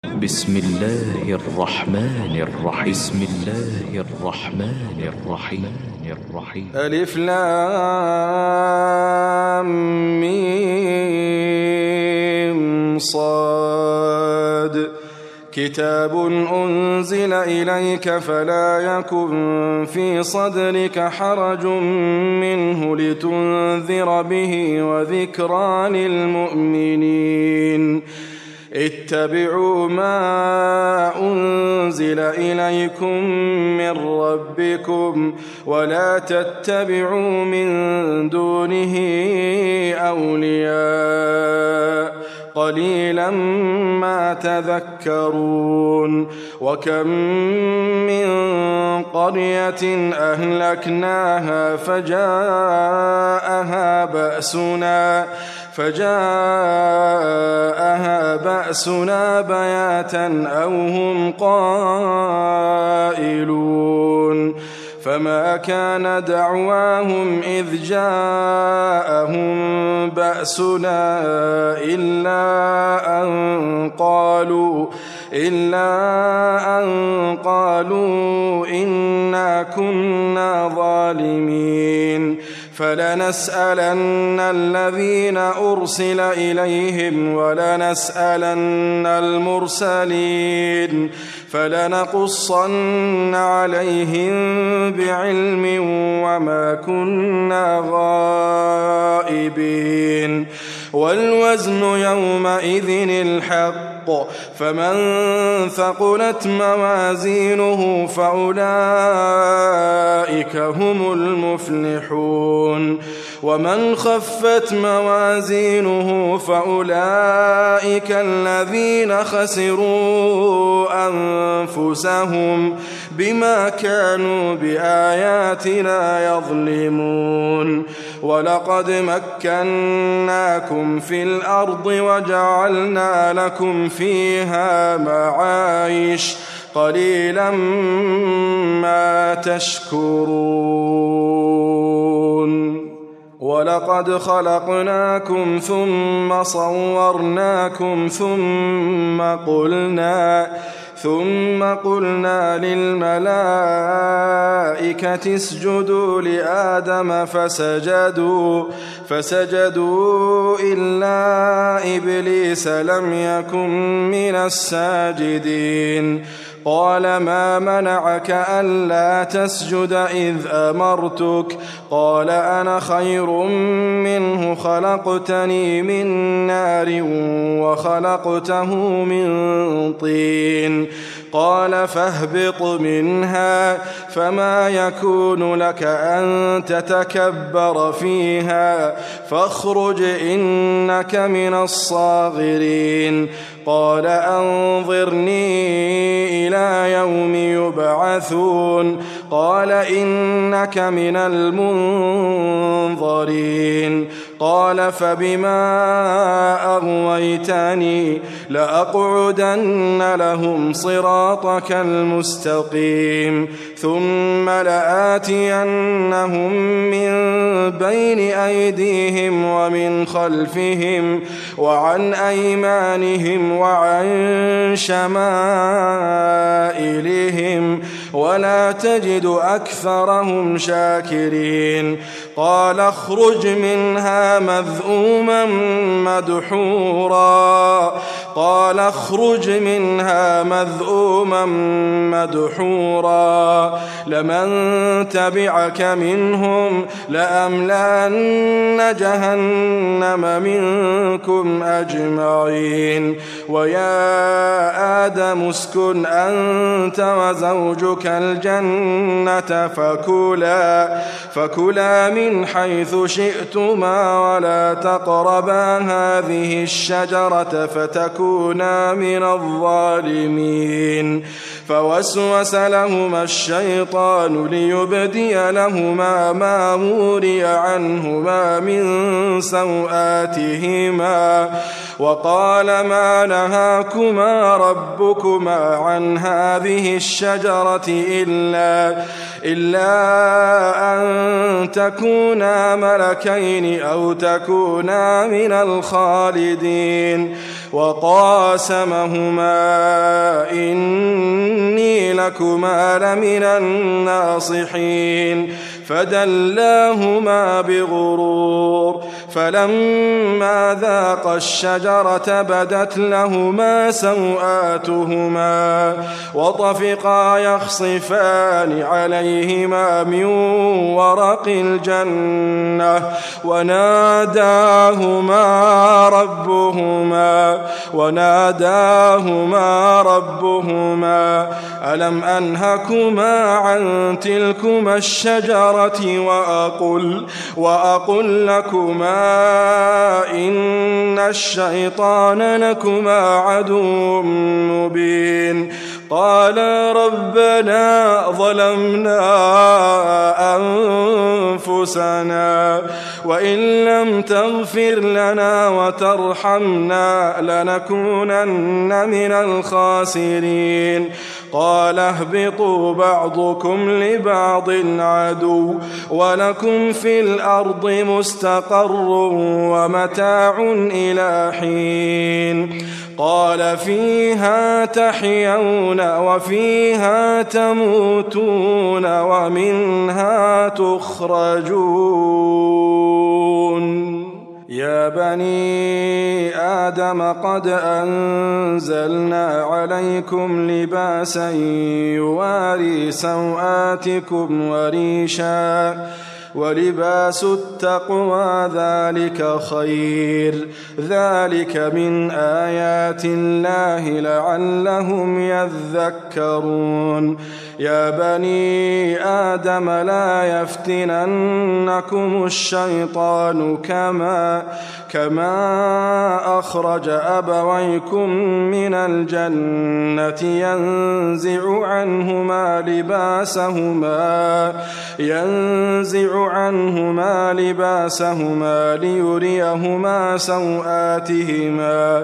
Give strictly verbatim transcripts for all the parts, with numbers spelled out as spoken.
بسم الله الرحمن الرحيم بسم الله الرحمن الرحيم الرحيم ألف لام ميم صاد كتاب أنزل إليك فلا يكن في صدرك حرج منه لتنذر به وذكرى للمؤمنين اتبعوا ما أنزل إليكم من ربكم ولا تتبعوا من دونه أولياء قليلا ما تذكرون وكم من قرية أهلكناها فجاءها بأسنا فجاءها بأسنا بياتا أو هم قائلون فما كان دعواهم إذ جاءهم بأسنا إلا أن قالوا إلا أن قالوا إنا كنا ظالمين فلنسألن الذين أرسل إليهم ولنسألن المرسلين فلنقصن عليهم بعلم وما كنا غائبين والوزن يومئذ الحق فمن ثقلت موازينه فأولئك هم المفلحون ومن خفت موازينه فأولئك الذين خسروا أنفسهم بما كانوا بآياتنا يظلمون ولقد مكناكم في الأرض وجعلنا لكم فيها معايش قليلا ما تشكرون ولقد خلقناكم ثم صورناكم ثم قلنا ثم قلنا للملائكة اسجدوا لآدم فسجدوا فسجدوا إلا إبليس لم يكن من الساجدين قال ما منعك ألا تسجد إذ أمرتك قال أنا خير منه خلقتني من نار وخلقته من طين قال فاهبط منها فما يكون لك أن تتكبر فيها فاخرج إنك من الصاغرين قال أنظرني إلى يوم يبعثون قال إنك من المنظرين قال فبما أغويتني لأقعدن لهم صراطك المستقيم ثم لآتينهم من بين أيديهم ومن خلفهم وعن أيمانهم وعن شمائلهم ولا تجد أكثرهم شاكرين قال اخرج منها مذءوما مدحورا قال اخرج منها مذءوما مدحورا لمن تبعك منهم لأملأن جهنم منكم أجمعين ويا آدم اسكن أنت وزوجك الجنة فكلا فكلا من حيث شئتما ولا تقربا هذه الشجرة فتكونا من الظالمين فوسوس لهما الشيطان ليبدي لهما ما وري عنهما من سوآتهما وقال ما نهاكما ربكما عن هذه الشجرة إلا, إلا أن تكونا ملكين أو تكونا من الخالدين وقاسمهما إني لكما لمن الناصحين فدلاهما بغرور فلما ذاقا الشجرة بدت لهما سوآتهما وطفقا يخصفان عليهما من ورق الجنة وناداهما ربهما وناداهما ربهما ألم أنهكما عن تلكما الشجرة وأقل, وأقل لكما إن الشيطان لكما عدو مبين قالا ربنا ظلمنا أنفسنا وإن لم تغفر لنا وترحمنا لنكونن من الخاسرين قال اهبطوا بعضكم لبعض عدو ولكم في الأرض مستقر ومتاع إلى حين قال فيها تحيون وفيها تموتون ومنها تخرجون يا بني آدم قد أنزلنا عليكم لباسا يواري سوآتكم وريشا ولباس التقوى ذلك خير ذلك من آيات الله لعلهم يذكرون يا بني آدم لا يفتننكم الشيطان كما كما أخرج أبويكم من الجنة ينزع عنهما لباسهما ينزع عنهما لباسهما ليريهما سوآتهما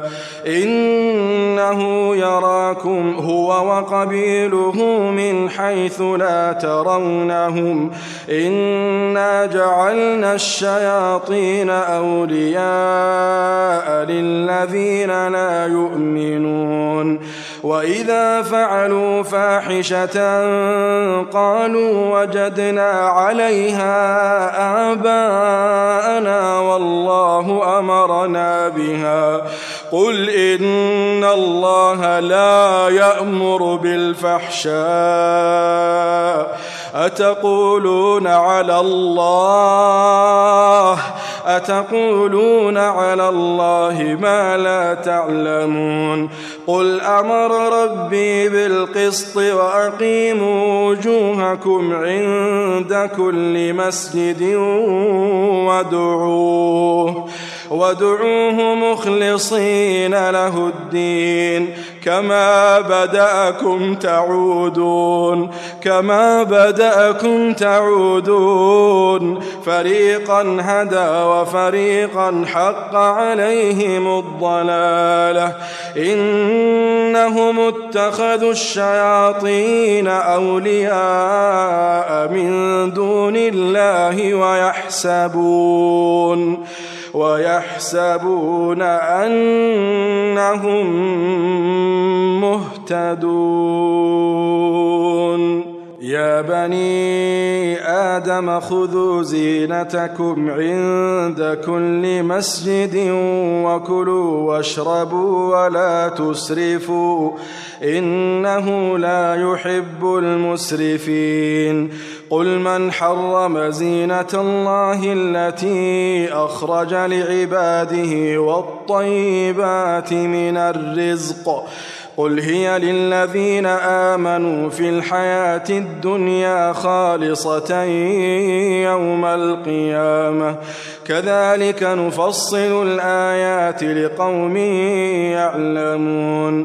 إنه يراكم هو وقبيله من حيث لا ترونهم إنا جعلنا الشياطين أولياء للذين لا يؤمنون وإذا فعلوا فاحشة قالوا وجدنا عليها آباءنا والله أمرنا بها قل إن الله لا يأمر بالفحشاء أتقولون على الله أتقولون على الله ما لا تعلمون قل أمر ربي بالقسط وأقيموا وجوهكم عند كل مسجد وادعوه وادعوه مخلصين له الدين كما بدأكم تعودون كما بدأكم تعودون فريقا هدى وفريقا حق عليهم الضلالة إنهم اتخذوا الشياطين أولياء من دون الله ويحسبون ويحسبون أنهم مهتدون يا بني آدم خذوا زينتكم عند كل مسجد وكلوا واشربوا ولا تسرفوا إنه لا يحب المسرفين قل من حرم زينة الله التي أخرج لعباده والطيبات من الرزق قل هي للذين آمنوا في الحياة الدنيا خالصة يوم القيامة كذلك نفصل الآيات لقوم يعلمون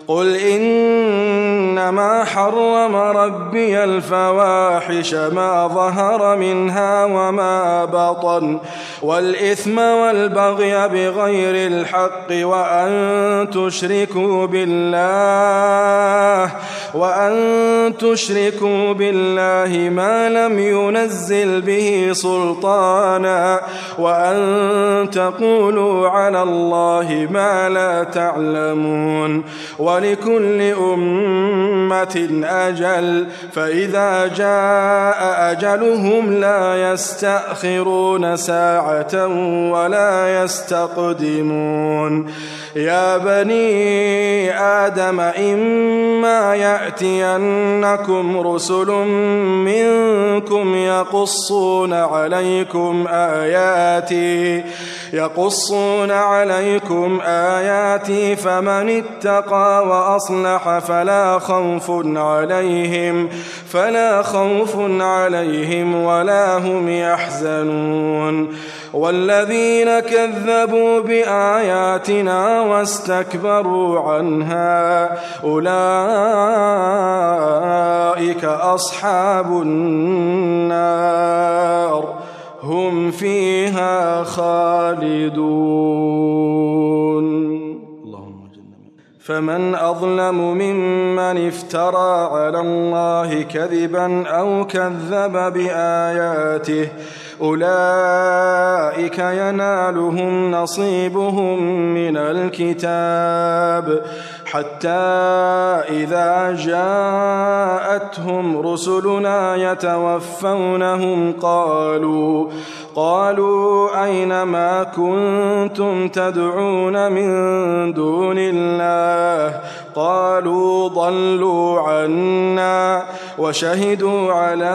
قل إنما حرم ربي الفواحش ما ظهر منها وما بطن والإثم والبغي بغير الحق وأن تشركوا بالله وأن تشركوا بالله ما لم ينزل به سلطانا وأن تقولوا على الله ما لا تعلمون ولكل أمة أجل فإذا جاء أجلهم لا يستأخرون ساعة ولا يستقدمون يا بني آدم إما يأتينكم رسل منكم يقصون عليكم آياتي يقصون عليكم آياتي فمن اتقى وأصلح فلا خوف عليهم فلا خوف عليهم ولا هم يحزنون والذين كذبوا بآياتنا واستكبروا عنها أولئك أصحاب النار هم فيها خالدون. فمن أظلم ممن افترى على الله كذبا أو كذب بآياته أولئك ينالهم نصيبهم من الكتاب حتى إذا جاءتهم رسلنا يتوفونهم قالوا قالوا أين ما كنتم تدعون من دون الله قالوا ضلوا عنا وشهدوا على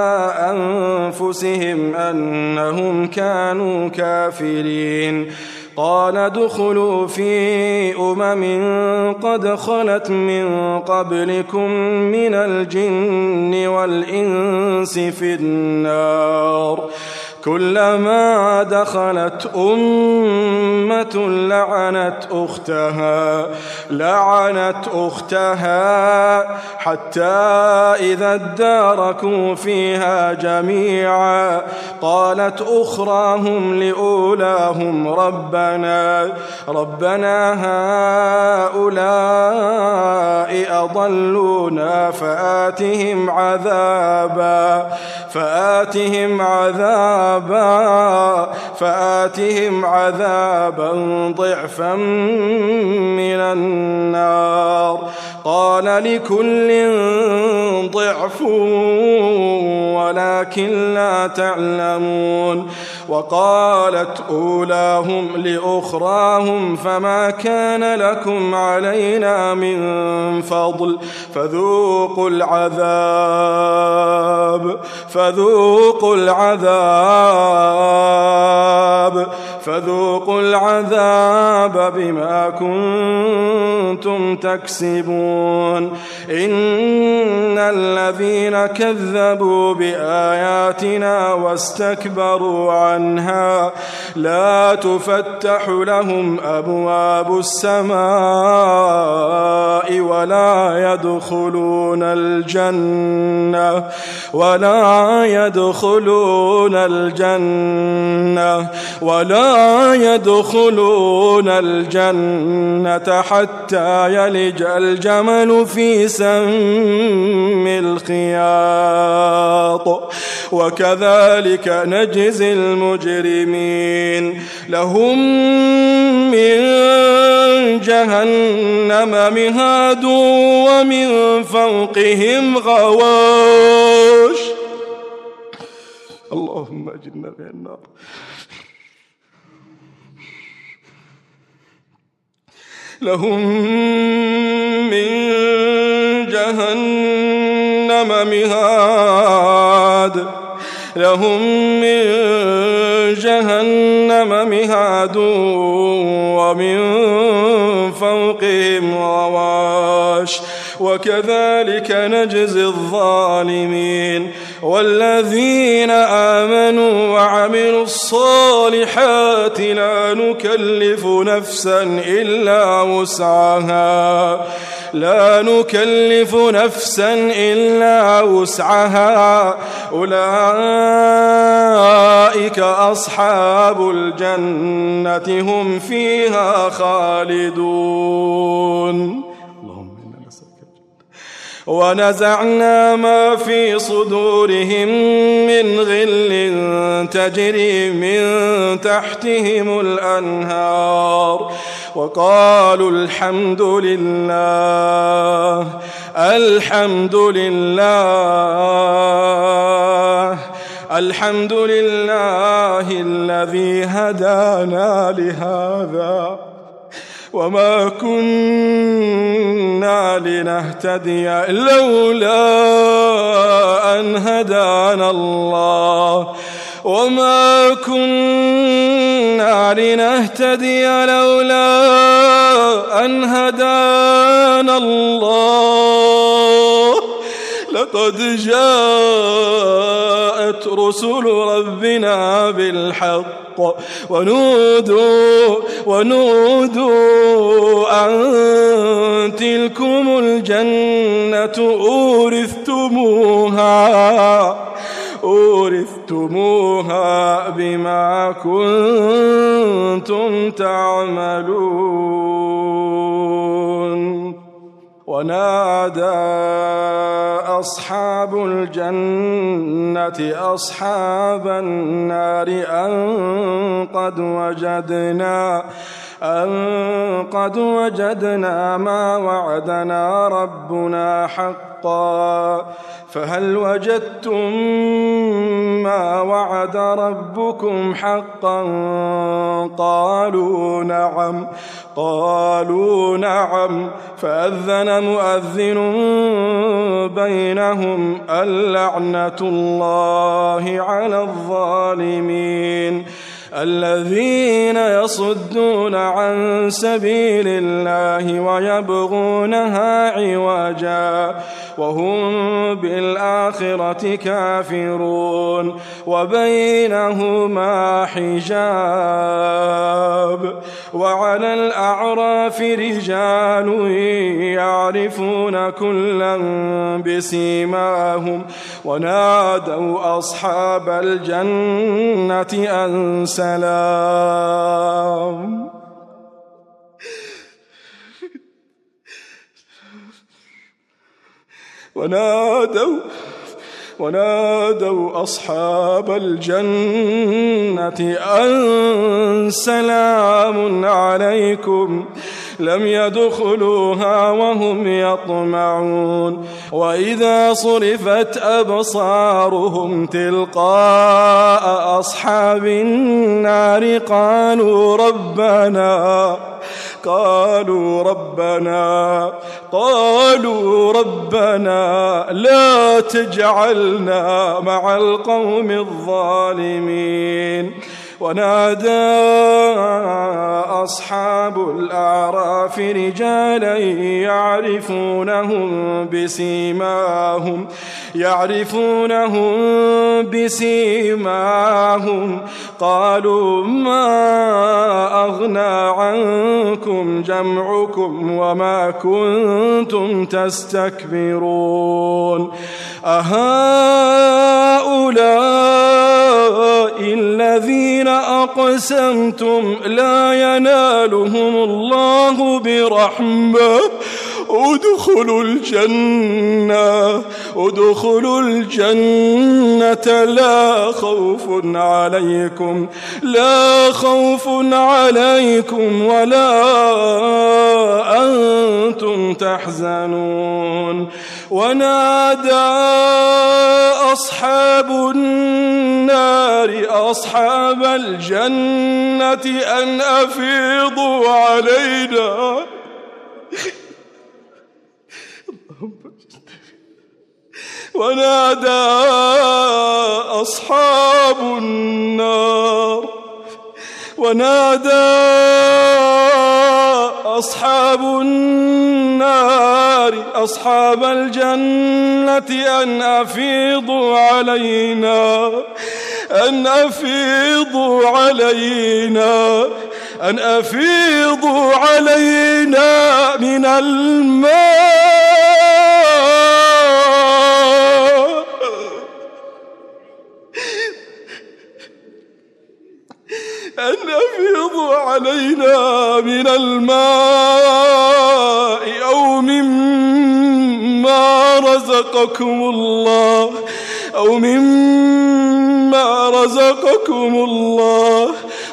أنفسهم أنهم كانوا كافرين قال ادخلوا في أمم قد خلت من قبلكم من الجن والإنس في النار كلما دخلت أمة لعنت أختها لعنت أختها حتى إذا اداركوا فيها جميعا قالت أخراهم لأولاهم ربنا ربنا هؤلاء أضلونا فآتهم عذابا فآتهم عذابا فآتهم عذابا ضعفا من النار قال لكل ضعف ولكن لا تعلمون وقالت أولاهم لأخراهم فما كان لكم علينا من فضل فذوقوا العذاب فذوقوا العذاب فذوقوا العذاب بما كنتم تكسبون إن الذين كذبوا بآياتنا واستكبروا عنها لا تفتح لهم أبواب السماء ولا يدخلون الجنة ولا يدخلون الجنة ولا يدخلون الجنة حتى يلج الجمل في سم الخياط وكذلك نجزي المجرمين لهم من جهنم مهاد ومن فوقهم غواش اللهم أجرنا من النار لهم من جهنم مهاد لهم من جهنم مهاد ومن فوقهم غواش معاش وكذلك نجزي الظالمين. والذين آمنوا وعملوا الصالحات لا نكلف نفسا إلا وسعها لا نكلف نفسا إلا وسعها أولئك أصحاب الجنة هم فيها خالدون. ونزعنا ما في صدورهم من غل تجري من تحتهم الأنهار وقالوا الحمد لله الحمد لله الحمد لله الذي هدانا لهذا وما كنا لنهتدي لولا أن هدانا الله وما كنا لنهتدي لولا أن هدانا الله لقد جاءت رسل ربنا بالحق ونودوا ونودوا أن تلكم الجنة أورثتموها أورثتموها بما كنتم تعملون. ونادى أصحاب الجنة أصحاب النار أن قد وجدنا أن قد وجدنا ما وعدنا ربنا حقا فهل وجدتم ما وعد ربكم حقا قالوا نعم قالوا نعم فأذن مؤذن بينهم اللعنة الله على الظالمين الذين يصدون عن سبيل الله ويبغونها عوجا وهم بالآخرة كافرون وبينهما حجاب. وعلى الأعراف رجال يعرفون كلا بسيماهم ونادوا أصحاب الجنة أن سلام ونادوا ونادوا أصحاب الجنة أن سلام عليكم لم يدخلوها وهم يطمعون. وإذا صرفت أبصارهم تلقاء أصحاب النار قالوا ربنا قالوا ربنا قالوا ربنا لا تجعلنا مع القوم الظالمين. ونادى أصحاب الأعراف رجالا يعرفونهم بسيماهم يعرفونهم بسيماهم قالوا ما أغنى عنكم جمعكم وما كنتم تستكبرون أهؤلاء الذين أقسمتم لا ينالهم الله برحمة ادخلوا الجنة ادخلوا الجنة لا خوف عليكم لا خوف عليكم ولا أنتم تحزنون. ونادى أصحاب النار أصحاب الجنة أن أفيضوا علينا ونادى أصحاب النار ونادى أصحاب النار أصحاب الجنة أن أفيضوا علينا أن أفيضوا علينا أن أفيضوا علينا من الماء أن أفيضوا علينا من الماء أو مما رزقكم الله أو مما رزقكم الله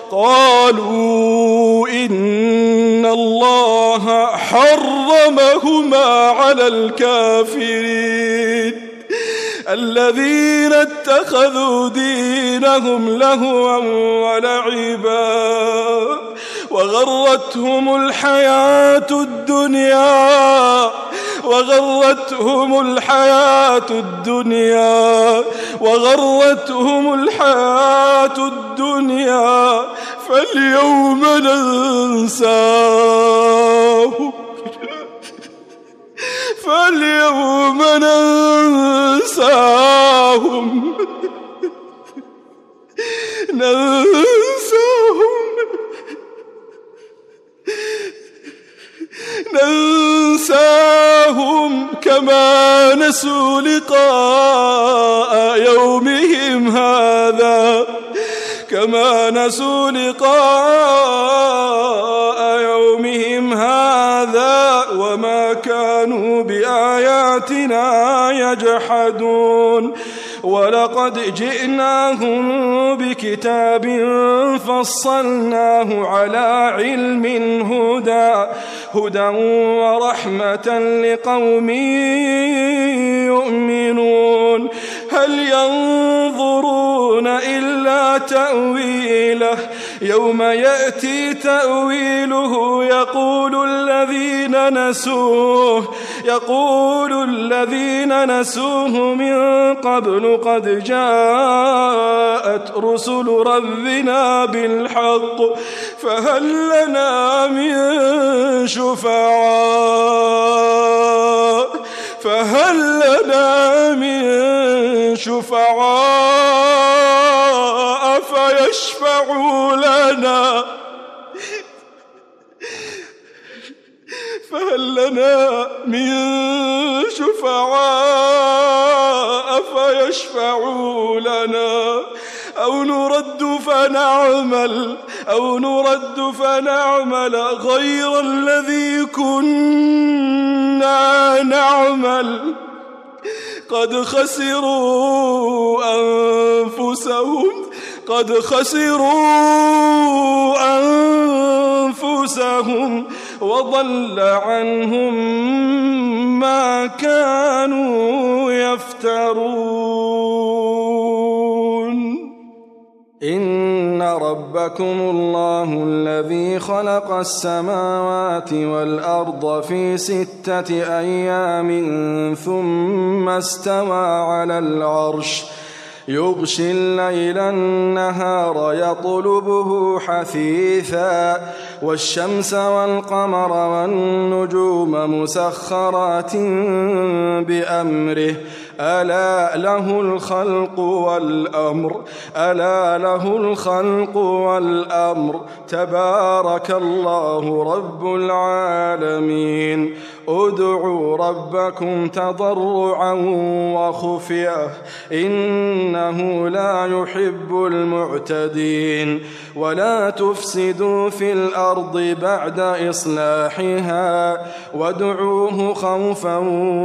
قالوا إن الله حرمهما على الكافرين الذين اتخذوا دينهم لهوا ولعبا وغرتهم الحياة الدنيا وغرتهم الحياة الدنيا وغرتهم الحياة الدنيا فاليوم ننساهم فاليوم ننساهم ننساهم ننساهم كما نسوا لقاء يومهم هذا كما نسوا لقاء يومهم هذا وما كانوا بآياتنا يجحدون ولقد جئناهم بكتاب فصلناه على علم هدى هدى ورحمة لقوم يؤمنون هل ينظرون إلا تأويله يوم يأتي تأويله يقول الذين نسوه يقول الذين نسوه من قبل قد جاءت رسل ربنا بالحق فهل لنا من شفعاء فهل لنا من شفعاء فيشفعوا لنا فهل لنا من شفعاء فيشفعوا لنا أو نرد فنعمل أو نرد فنعمل غير الذي كنا نعمل قد خسروا أنفسهم قد خسروا أنفسهم وضل عنهم ما كانوا يفترون إن ربكم الله الذي خلق السماوات والأرض في ستة أيام ثم استوى على العرش يغشي الليل النهار يطلبه حثيثا والشمس والقمر والنجوم مسخرات بأمره ألا له الخلق والأمر ألا له الخلق والأمر تبارك الله رب العالمين ادعوا ربكم تضرعا وخفية إنه لا يحب المعتدين ولا تفسدوا في الأرض بعد إصلاحها وادعوه خوفا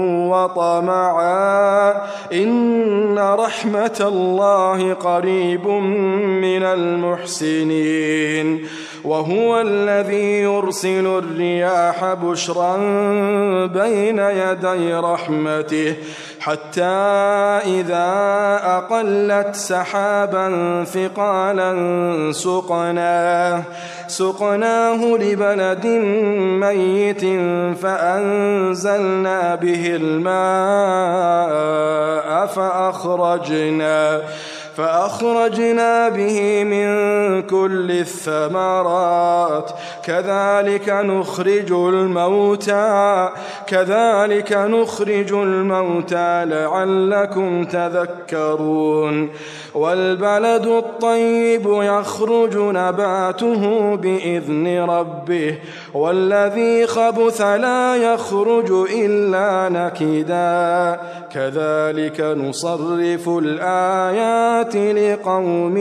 وطمعا إن رحمة الله قريب من المحسنين وهو الذي يرسل الرياح بشرا بين يدي رحمته حتى إذا أقلت سحابا ثقالا سقناه سقناه لبلد ميت فأنزلنا به الماء فأخرجنا فأخرجنا به من كل الثمرات كذلك نخرج الموتى كذلك نخرج الموتى لعلكم تذكرون والبلد الطيب يخرج نباته بإذن ربه والذي خبث لا يخرج إلا نكدا كذلك نصرف الآيات لقوم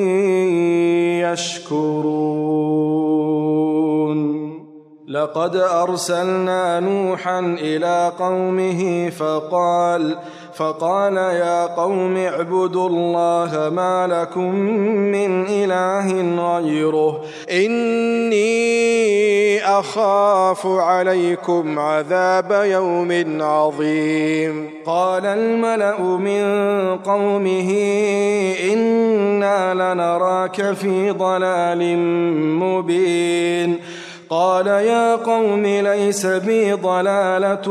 يشكرون لقد أرسلنا نوحا إلى قومه فقال فقال يا قوم اعبدوا الله ما لكم من إله غيره إني أخاف عليكم عذاب يوم عظيم قال الملأ من قومه إنا لنراك في ضلال مبين قال يا قوم ليس بي ضلالة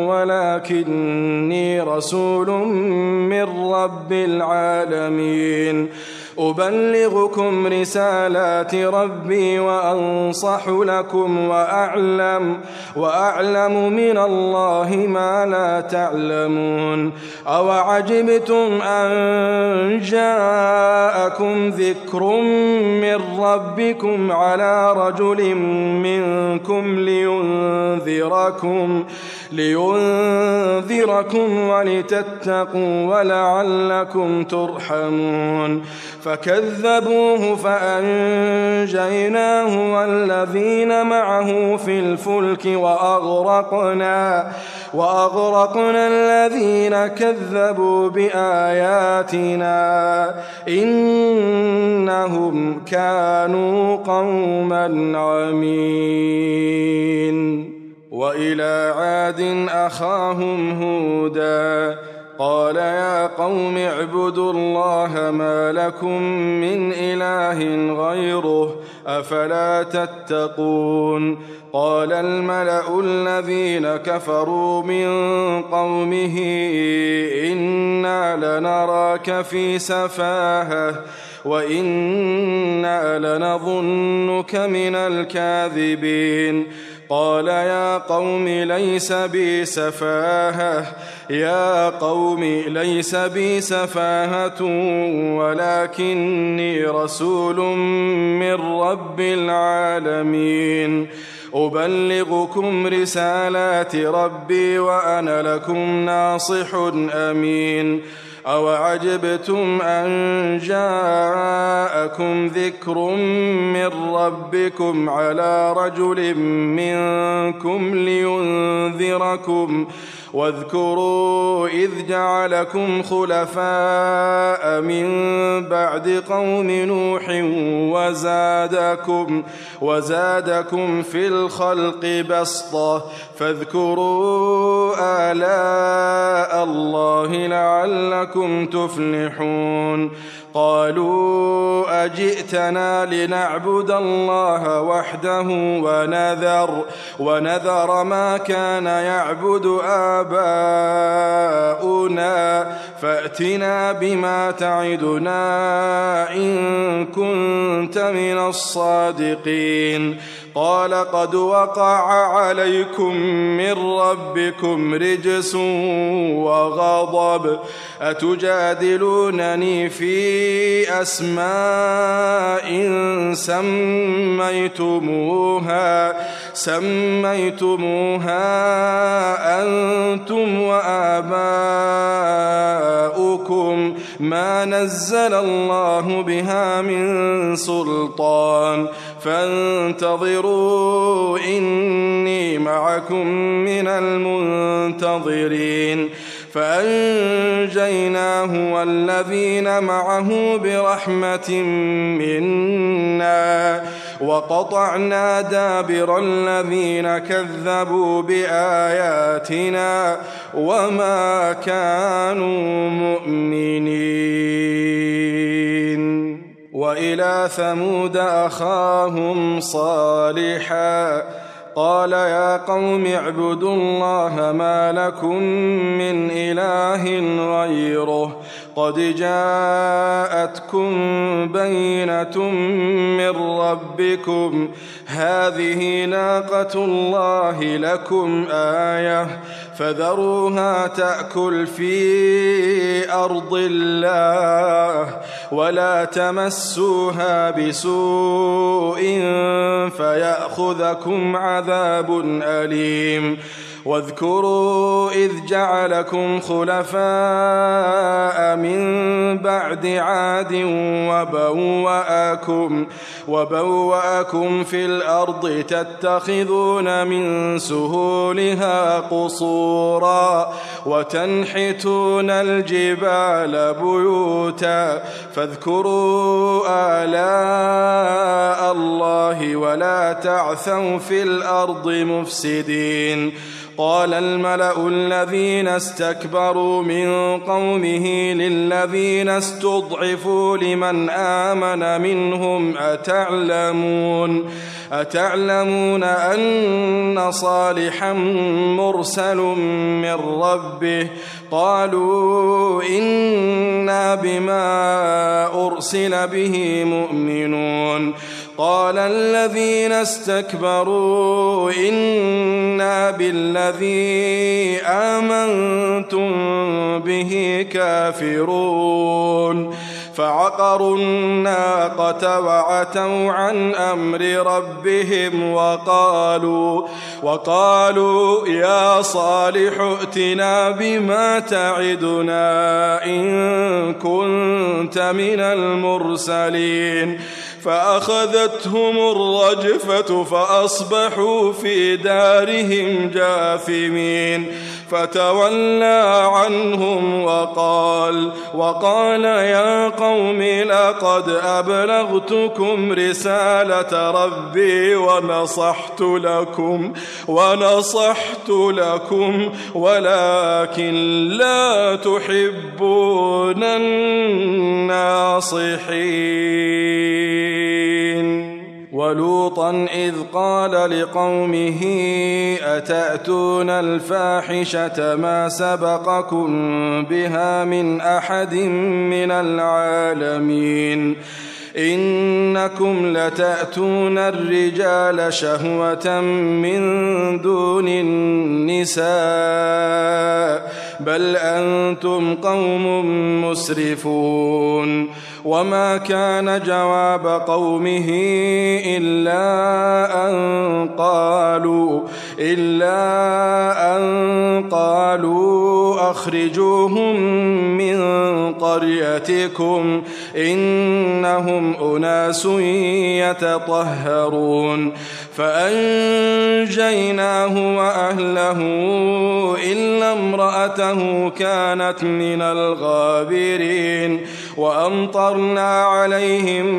ولكني رسول من رب العالمين أبلغكم رسالات ربي وأنصح لكم وأعلم, وأعلم من الله ما لا تعلمون أوعجبتم أن جاءكم ذكر من ربكم على رجل منكم لينذركم, لينذركم ولتتقوا ولعلكم ترحمون فكذبوه فأنجيناه والذين معه في الفلك وأغرقنا, وأغرقنا الذين كذبوا بآياتنا إنهم كانوا قوما عمين وإلى عاد أخاهم هودا قال يا قوم اعبدوا الله ما لكم من إله غيره أفلا تتقون قال الملأ الذين كفروا من قومه إنا لنراك في سفاهة وإنا لنظنك من الكاذبين قال يا قوم ليس بي سفاهة يا قوم ليس بي سفاهة ولكني رسول من رب العالمين أبلغكم رسالات ربي وأنا لكم ناصح أمين أوعجبتم أن جاءكم ذكر من ربكم على رجل منكم لينذركم واذكروا إذ جعلكم خلفاء من بعد قوم نوح وزادكم, وزادكم في الخلق بسطة فاذكروا آلاء الله لعلكم تفلحون قالوا أجئتنا لنعبد الله وحده ونذر, ونذر ما كان يعبد آباؤنا فأتنا بما تعدنا إن كنت من الصادقين قال قد وقع عليكم من ربكم رجس وغضب أتجادلونني في أسماء سميتموها سميتموها أنتم وآباؤكم ما نزل الله بها من سلطان فانتظروا إني معكم من المنتظرين فأنجيناه والذين معه برحمة منا وقطعنا دابر الذين كذبوا بآياتنا وما كانوا مؤمنين وإلى ثمود أخاهم صالحا قال يا قوم اعبدوا الله ما لكم من إله غيره قد جاءتكم بينة من ربكم هذه ناقة الله لكم آية فذروها تأكل في أرض الله ولا تمسوها بسوء فيأخذكم عذاب أليم واذكروا إذ جعلكم خلفاء من بعد عاد وبوأكم, وبوأكم في الأرض تتخذون من سهولها قصورا وتنحتون الجبال بيوتا فاذكروا آلاء الله ولا تعثوا في الأرض مفسدين. قال الملأ الذين استكبروا من قومه للذين استضعفوا لمن آمن منهم أتعلمون أتعلمون أن صالحا مرسل من ربه قالوا إنا بما أرسل به مؤمنون. قال الذين استكبروا إنا بالذي آمنتم به كافرون فعقروا الناقة وعتوا عن أمر ربهم وقالوا, وقالوا يا صالح ائتنا بما تعدنا إن كنت من المرسلين فأخذتهم الرجفة فأصبحوا في دارهم جاثمين فتولى عنهم وقال, وقال يا قوم لقد أبلغتكم رسالة ربي ونصحت لكم, ونصحت لكم ولكن لا تحبون الناصحين. ولوطا إذ قال لقومه أتأتون الفاحشة ما سبقكم بها من أحد من العالمين إنكم لتأتون الرجال شهوة من دون النساء بل أنتم قوم مسرفون. وما كان جواب قومه إلا أن قالوا إلا أن قالوا أخرجوهم من قريتكم إنهم أناس يتطهرون. فأنجيناه وأهله إلا امرأته كانت من الغابرين وأمطرنا عليهم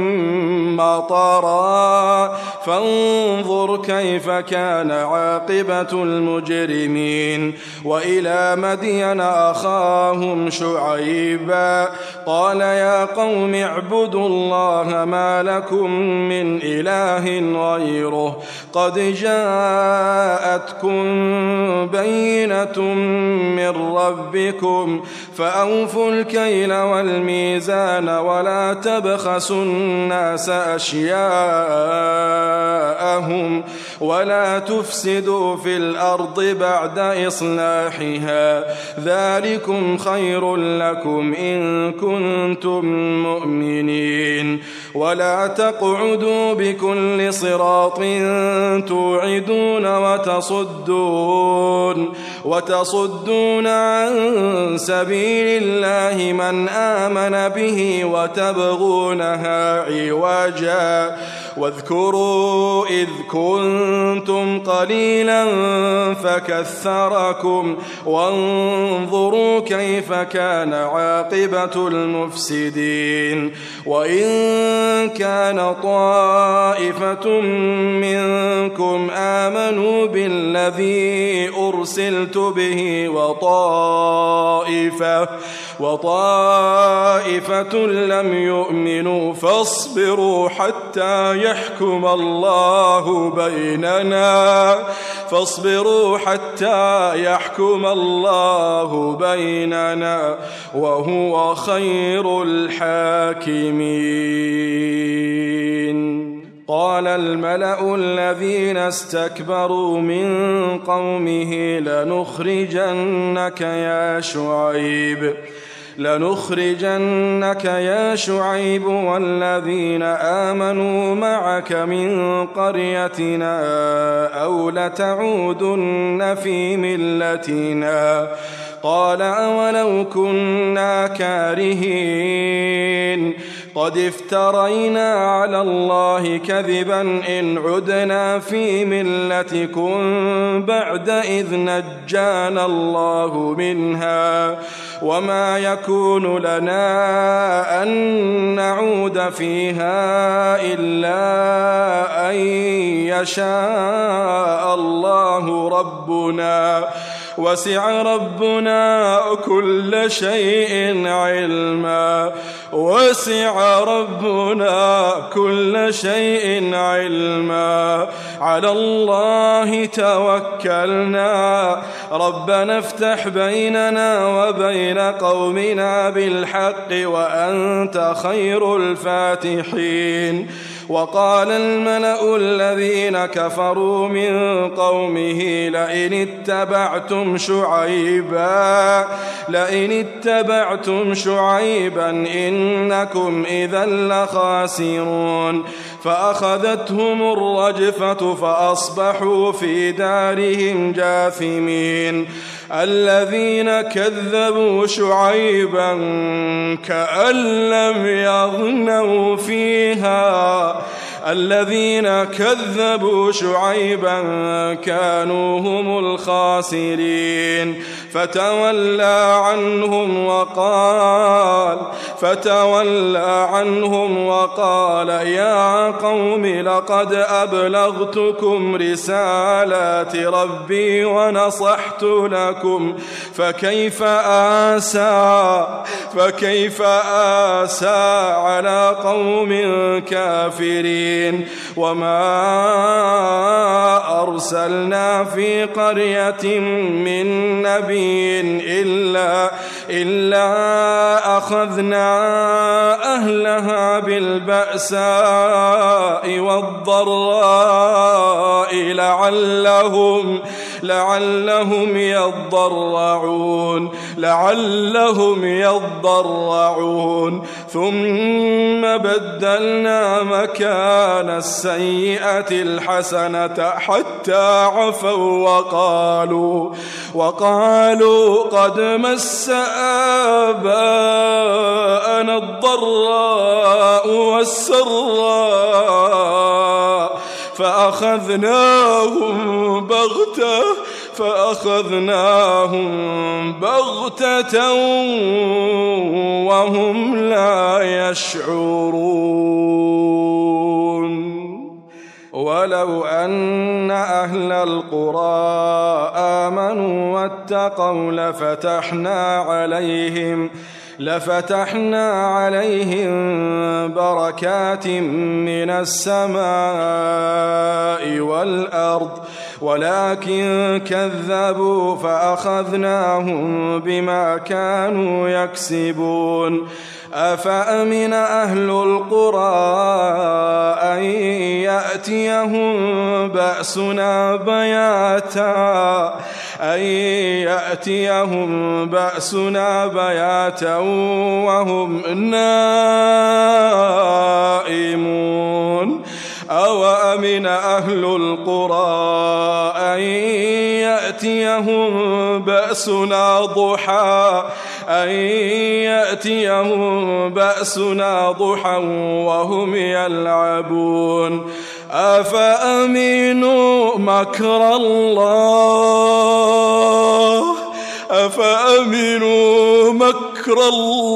مطرا فانظر كيف كان عاقبة المجرمين. وإلى مدين أخاهم شعيبا قال يا قوم اعبدوا الله ما لكم من إله غيره قد جاءتكم بينة من ربكم فأوفوا الكيل والميزان ولا تبخسوا الناس أشياءهم ولا تفسدوا في الأرض بعد إصلاحها ذلكم خير لكم إن كنتم مؤمنين. ولا تقعدوا بكل صراط توعدون وتصدون وتصدون عن سبيل الله من آمن به وتبغونها عوجا. واذكروا إذ كنتم قليلا فكثركم وانظروا كيف كان عاقبة المفسدين. وإن كان طائفة منكم آمنوا بالذي أرسلت به وطائفة طائفة وطائفة لم يؤمنوا فاصبروا حتى يحكم الله بيننا فاصبروا حتى يحكم الله بيننا وهو خير الحاكمين. قال الملأ الذين استكبروا من قومه لنخرجنك يا شعيب لنخرجنك يا شعيب والذين آمنوا معك من قريتنا أو لتعودن في ملتنا. قال أولو كنا كارهين قد افترينا على الله كذبا إن عدنا في ملتكم بعد إذ نجانا الله منها وما يكون لنا أن نعود فيها إلا أن يشاء الله ربنا وسع ربنا كل شيء علما وسع ربنا كل شيء علما على الله توكلنا ربنا افتح بيننا وبين قومنا بالحق وأنت خير الفاتحين. وقال الملأ الذين كفروا من قومه لئن اتبعتم شعيبا لئن اتبعتم شعيبا إنكم إذا لخاسرون. فأخذتهم الرجفة فأصبحوا في دارهم جاثمين. الذين كذبوا شعيبا كأن لم يغنوا فيها الذين كذبوا شعيبا كانوا هم الخاسرين. فتولى عنهم وقال فتولى عنهم وقال يا قوم لقد أبلغتكم رسالات ربي ونصحت لكم فكيف آسى فكيف آسى على قوم كافرين. وما أرسلنا في قرية من نبي إلا إلا أخذنا أهلها بالبأساء والضراء لعلهم لعلهم يضرعون لعلهم يضرعون ثم بدلنا مكان السيئة الحسنة حتى عفوا وقالوا وقالوا قد مس آباءنا الضراء والسراء فأخذناهم بغتة فأخذناهم بغتة وهم لا يشعرون. ولو أن أهل القرى آمنوا واتقوا لفتحنا عليهم لفتحنا عليهم بركات من السماء والأرض ولكن كذبوا فأخذناهم بما كانوا يكسبون. أفأمن أهل القرى أن يأتيهم بأسنا بياتا أن يأتيهم بأسنا بياتا وهم نائمون. أوأمن أهل القرى أن يأتيهم بأسنا ضحى أن يأتيهم بأسنا ضحى وهم يلعبون. أفأمنوا مكر الله أفأمنوا مكر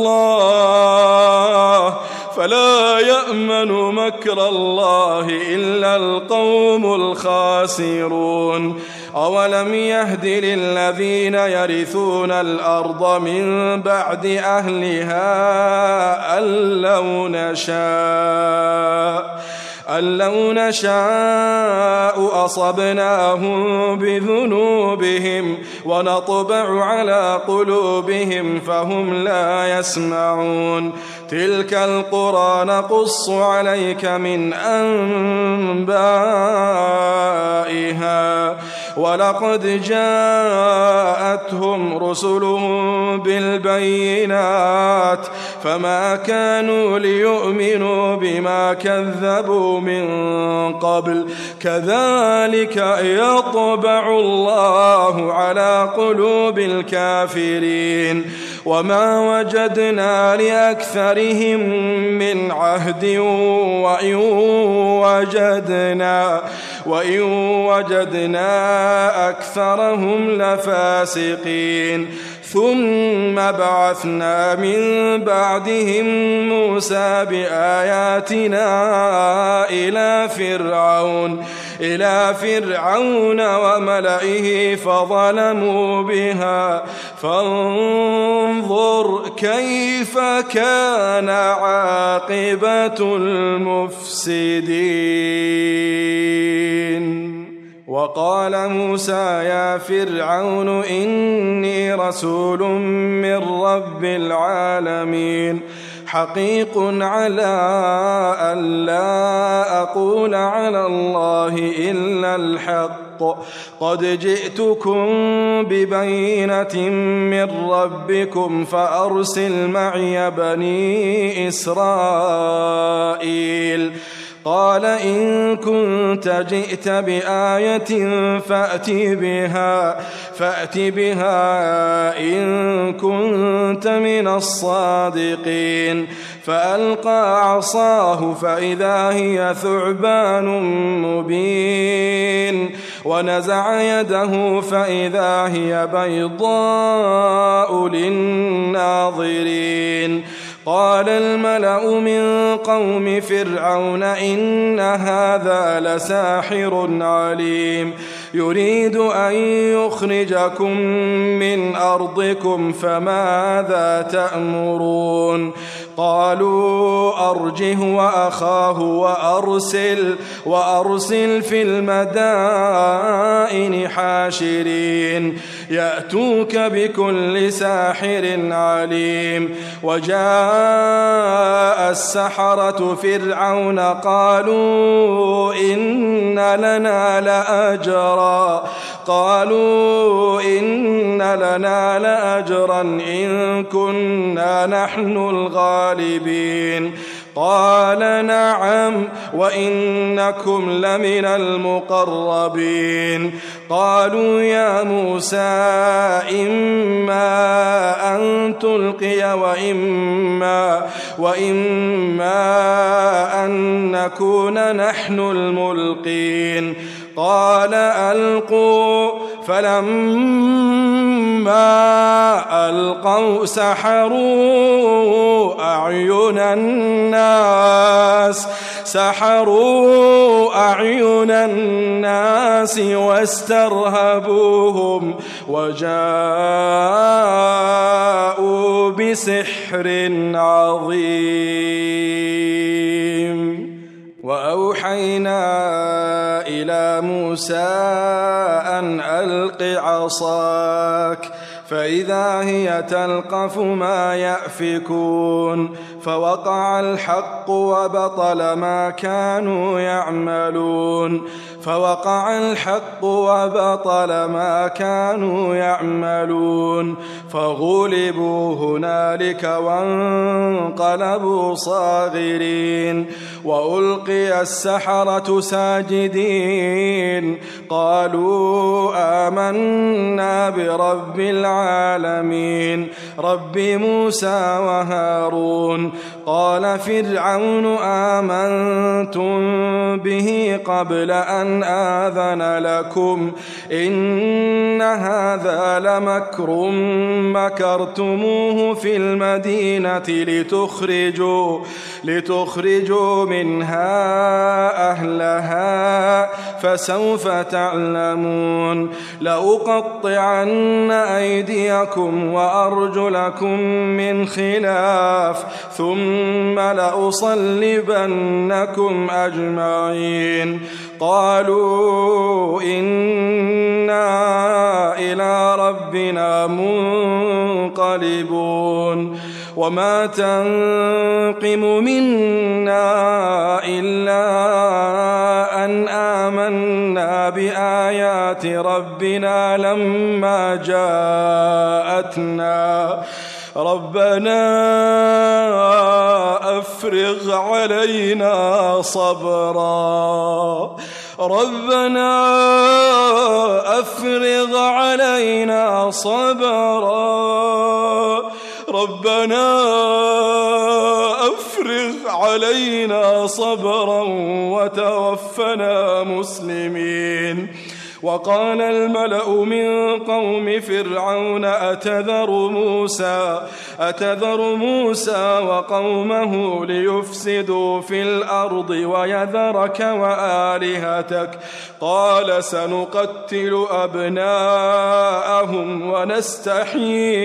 الله فلا يأمن مكر الله إلا القوم الخاسرون. أولم يهد للذين يرثون الأرض من بعد أهلها أن لو نشاء أن لو نشاء أصبناهم بذنوبهم ونطبع على قلوبهم فهم لا يسمعون تلك القرى نقص عليك من أنبائها ولقد جاءتهم رسلهم بالبينات فما كانوا ليؤمنوا بما كذبوا من قبل كذلك يطبع الله على قلوب الكافرين وما وجدنا لأكثرهم من عهد وإن وجدنا وإن وجدنا أكثرهم لفاسقين ثم بعثنا من بعدهم موسى بآياتنا إلى فرعون إلى فرعون وملئه فظلموا بها فانظر كيف كان عاقبة المفسدين. وقال موسى يا فرعون إني رسول من رب العالمين حقيق على أن لا أقول على الله إلا الحق قد جئتكم ببينة من ربكم فأرسل معي بني إسرائيل. قال إن كنت جئت بآية فأت بها فأت بها إن كنت من الصادقين. فألقى عصاه فإذا هي ثعبان مبين ونزع يده فإذا هي بيضاء للناظرين. قال الملأ من قوم فرعون إن هذا لساحر عليم يريد أن يخرجكم من أرضكم فماذا تأمرون. قالوا أرجه وأخاه وأرسل, وأرسل في المدائن حاشرين يأتوك بكل ساحر عليم. وجاء السحرة فرعون قالوا إن لنا لأجرا قالوا إن لنا لأجرا إن كنا نحن الغالبين. قال نعم وإنكم لمن المقربين. قالوا يا موسى إما أن تلقي وإما, وإما أن نكون نحن الملقين. قال ألقوا فلما ألقوا سحروا أعين الناس سحروا أعين الناس واسترهبوهم وجاءوا بسحر عظيم. وأوحينا إلى موسى أن ألق عصاك فإذا هي تلقف ما يأفكون. فوقع الحق وبطل ما كانوا يعملون فوقع الحق وبطل ما كانوا يعملون فغلبوا هنالك وانقلبوا صاغرين. وألقي السحرة ساجدين قالوا آمنا برب العالمين رب موسى وهارون. قال فرعون آمنتم به قبل أن أن آذن لكم إن هذا لمكر مكرتموه في المدينة لتخرجوا, لتخرجوا منها أهلها فسوف تعلمون لأقطعن أيديكم وأرجلكم من خلاف ثم لأصلبنكم أجمعين قالوا إنا إلى ربنا منقلبون وما تنقم منا إلا أن آمنا بآيات ربنا لما جاءتنا ربنا أفرغ علينا صبرا ربنا أفرغ علينا صبرا ربنا أفرغ علينا صبرا وتوفنا مسلمين وقال الملأ من قوم فرعون أتذر موسى أتذر موسى وقومه ليفسدوا في الأرض ويذرك وآلهتك قال سنقتل أبناءهم ونستحيي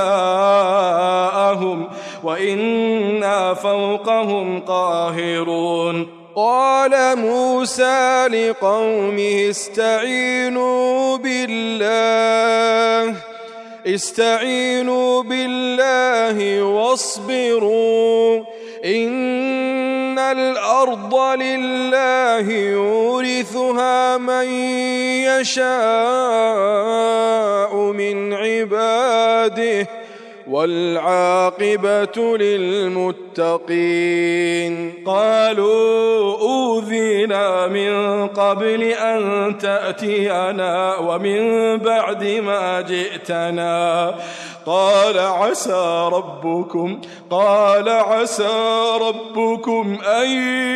نساءهم وإنا فوقهم قاهرون قال موسى لقومه استعينوا بالله استعينوا بالله واصبروا إن الأرض لله يورثها من يشاء من عباده والعاقبة للمتقين قالوا أوذينا من قبل أن تأتينا ومن بعد ما جئتنا قال عسى ربكم قال عسى ربكم أن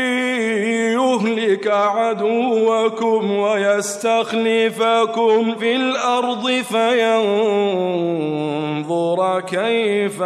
يهلك عدوكم ويستخلفكم في الأرض فينظر كيف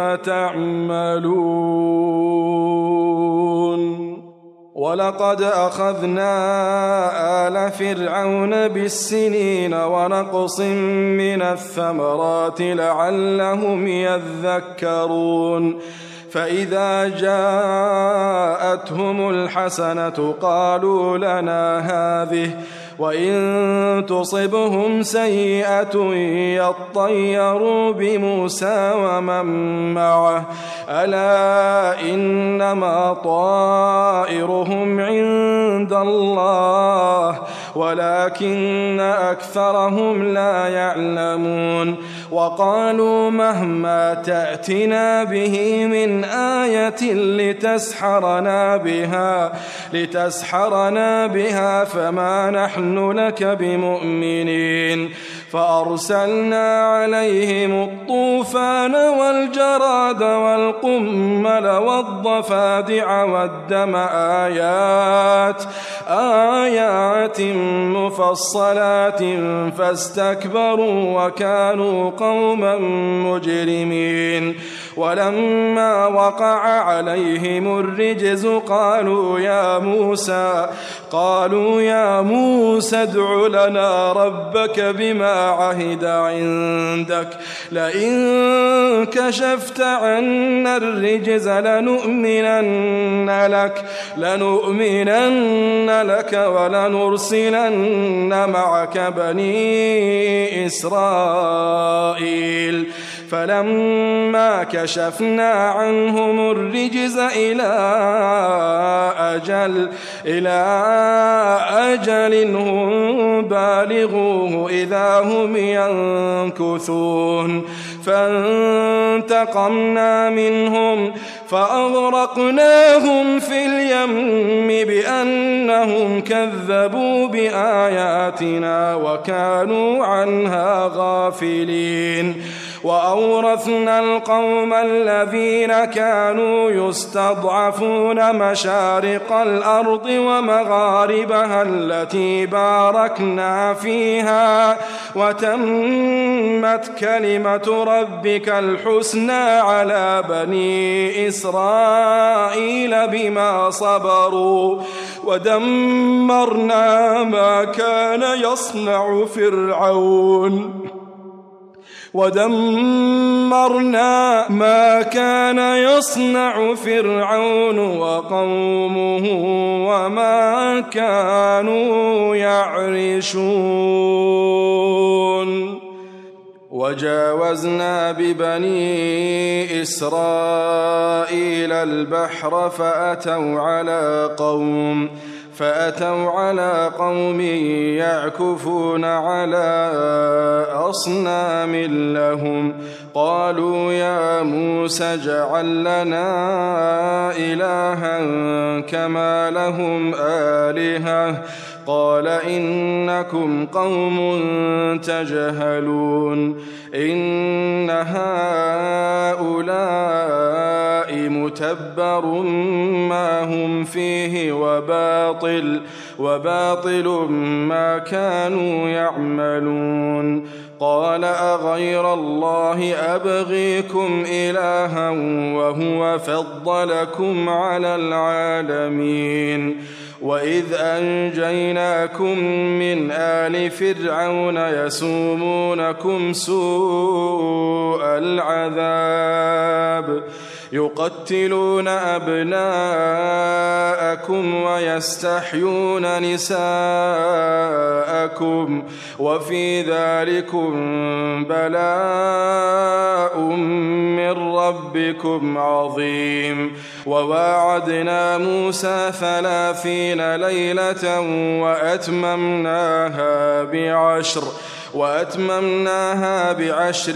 تعملون ولقد أخذنا آل فرعون بالسنين ونقص من الثمرات لعلهم يذكرون فإذا جاءتهم الحسنة قالوا لنا هذه وإن تصبهم سيئة يطيروا بموسى ومن معه ألا إنما طائرهم عند الله ولكن أكثرهم لا يعلمون وقالوا مهما تأتنا به من آية لتسحرنا بها لتسحرنا بها فما نحن لك بمؤمنين فأرسلنا عليهم الطوفان والجراد والقمل والضفادع والدم آيات آيات مفصلات فاستكبروا وكانوا قوما مجرمين ولما وقع عليهم الرجز قالوا يا موسى قالوا يا موسى ادع لنا ربك بما عهد عندك لئن كشفت عنا الرجز لنؤمنن لك لنؤمنن لك ولنرسلن معك بني إسرائيل فلما كشفنا عنهم الرجز إلى أجل إلى أجل هم بالغوه إذا هم ينكثون فانتقمنا منهم فأغرقناهم في اليم بأنهم كذبوا بآياتنا وكانوا عنها غافلين وأورثنا القوم الذين كانوا يستضعفون مشارق الأرض ومغاربها التي باركنا فيها وتمت كلمة ربك الحسنى على بني إسرائيل بما صبروا ودمرنا ما كان يصنع فرعون ودمرنا ما كان يصنع فرعون وقومه وما كانوا يعرشون وجاوزنا ببني إسرائيل البحر فأتوا على قوم فأتوا على قوم يعكفون على أصنام لهم قالوا يا موسى اجعل لنا إلها كما لهم آلهة قال إنكم قوم تجهلون إن هؤلاء متبر ما هم فيه وباطل وباطل ما كانوا يعملون قال أغير الله أبغيكم إلها وهو فضلكم على العالمين وإذ أنجيناكم من آل فرعون يسومونكم سوء العذاب يقتلون أبناءكم ويستحيون نساءكم وفي ذلكم بلاء من ربكم عظيم وواعدنا موسى ثلاثين ليلة وأتممناها بعشر وأتممناها بعشر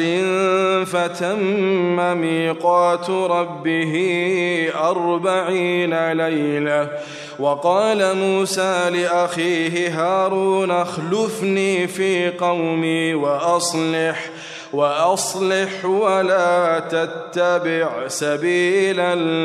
فتم ميقات ربه أربعين ليلة وقال موسى لأخيه هارون اخلفني في قومي وأصلح وأصلح ولا تتبع سبيل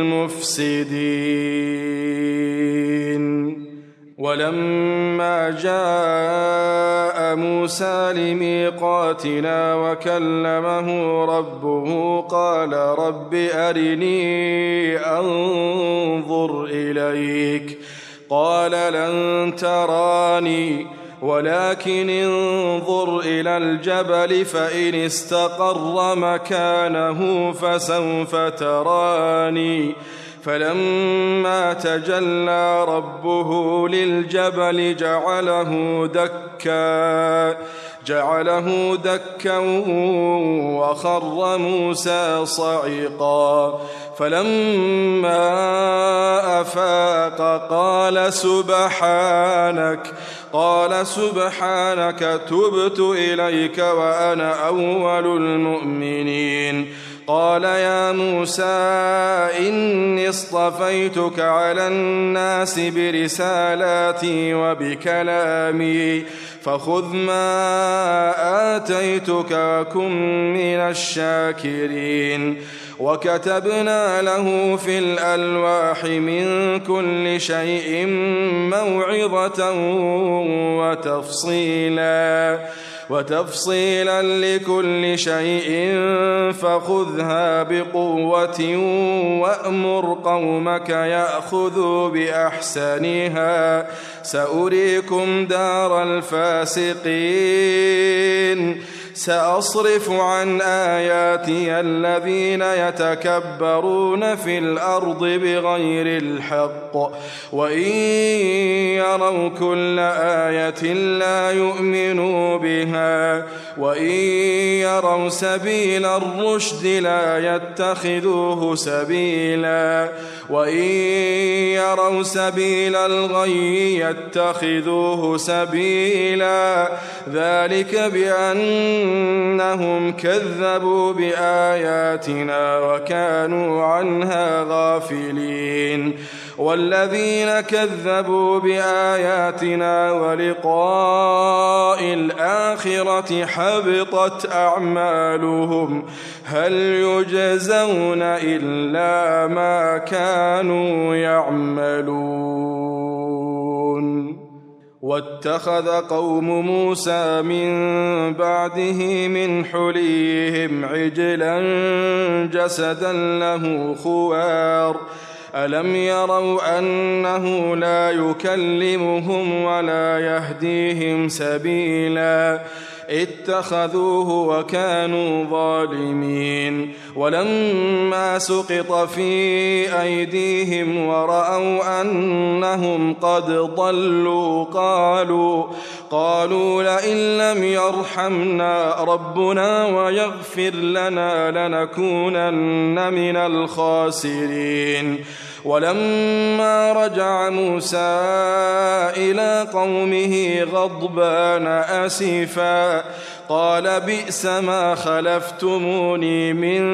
المفسدين ولما جاء موسى لميقاتنا وكلمه ربه قال رب أرني أنظر إليك قال لن تراني ولكن انظر إلى الجبل فإن استقر مكانه فسوف تراني فلما تجلى ربه للجبل جعله دكا جعله دكا وخر موسى صعقا فلما أفاق قال سبحانك قال سبحانك تبت إليك وأنا أول المؤمنين قال يا موسى إني اصطفيتك على الناس برسالاتي وبكلامي فخذ ما آتيتك وكن من الشاكرين وكتبنا له في الألواح من كل شيء موعظة وتفصيلا وتفصيلا لكل شيء فخذها بقوة وأمر قومك يأخذوا بأحسنها سأريكم دار الفاسقين سأصرف عن آياتي الذين يتكبرون في الأرض بغير الحق وإن يروا كل آية لا يؤمنوا بها وإن يروا سبيل الرشد لا يتخذوه سبيلا وإن يروا سبيل الغي يتخذوه سبيلا ذلك بأنهم كذبوا بآياتنا وكانوا عنها غافلين والذين كذبوا بآياتنا ولقاء الآخرة حبطت أعمالهم هل يجزون إلا ما كانوا يعملون. واتخذ قوم موسى من بعده من حليهم عجلا جسدا له خوار ألم يروا أنه لا يكلمهم ولا يهديهم سبيلا اتخذوه وكانوا ظالمين. ولما سقط في أيديهم ورأوا أنهم قد ضلوا قالوا قالوا لئن لم يرحمنا ربنا ويغفر لنا لنكونن من الخاسرين. ولما رجع موسى إلى قومه غضبان أسفا قال بئس ما خلفتموني من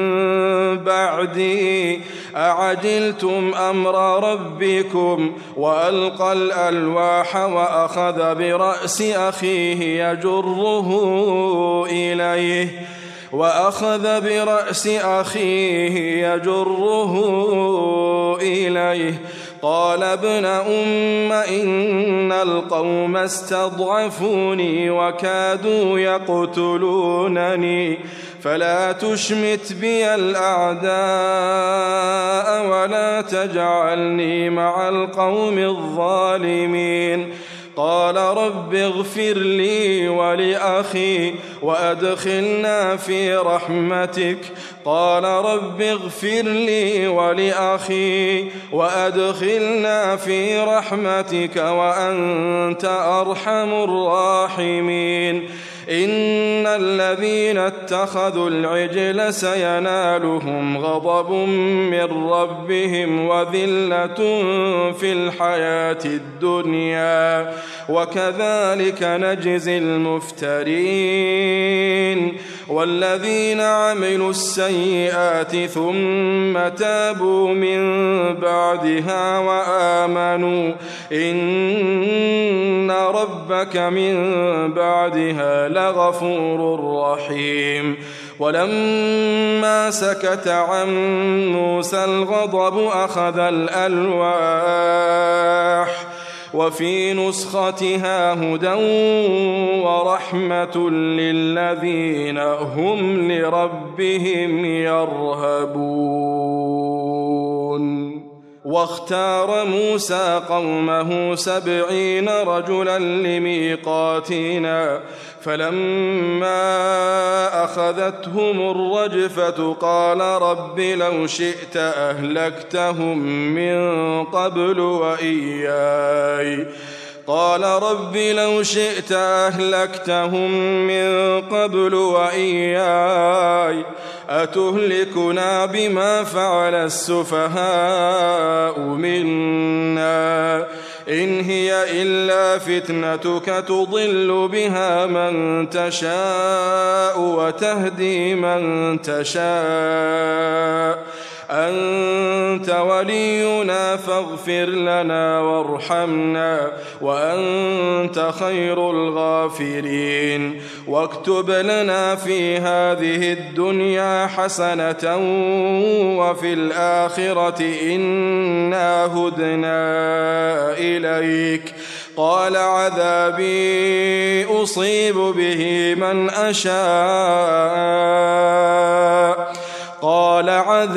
بعدي أعجلتم أمر ربكم وألقى الألواح وأخذ برأس أخيه يجره إليه وأخذ برأس أخيه يجره إليه قال ابن أم إن القوم استضعفوني وكادوا يقتلونني فلا تشمت بي الأعداء ولا تجعلني مع القوم الظالمين. قال رب اغفر لي ولأخي وأدخلنا في رحمتك قال رب اغفر لي ولأخي وأدخلنا في رحمتك وأنت أرحم الراحمين. إن الذين اتخذوا العجل سينالهم غضب من ربهم وذلة في الحياة الدنيا وكذلك نجزي المفترين. والذين عملوا السيئات ثم تابوا من بعدها وآمنوا إن ربك من بعدها لغفور رحيم. ولما سكت عن موسى الغضب أخذ الألواح وفي نسختها هدى ورحمة للذين هم لربهم يرهبون. واختار موسى قومه سبعين رجلا لميقاتنا فلما أخذتهم الرجفة قال رب لو شئت أهلكتهم من قبل وإياي قال رب لو شئت أهلكتهم من قبل وإياي أتهلكنا بما فعل السفهاء منا إن هي إلا فتنتك تضل بها من تشاء وتهدي من تشاء أنت ولينا فاغفر لنا وارحمنا وأنت خير الغافرين. واكتب لنا في هذه الدنيا حسنة وفي الآخرة إنا هدنا إليك قال عذابي أصيب به من أشاء قال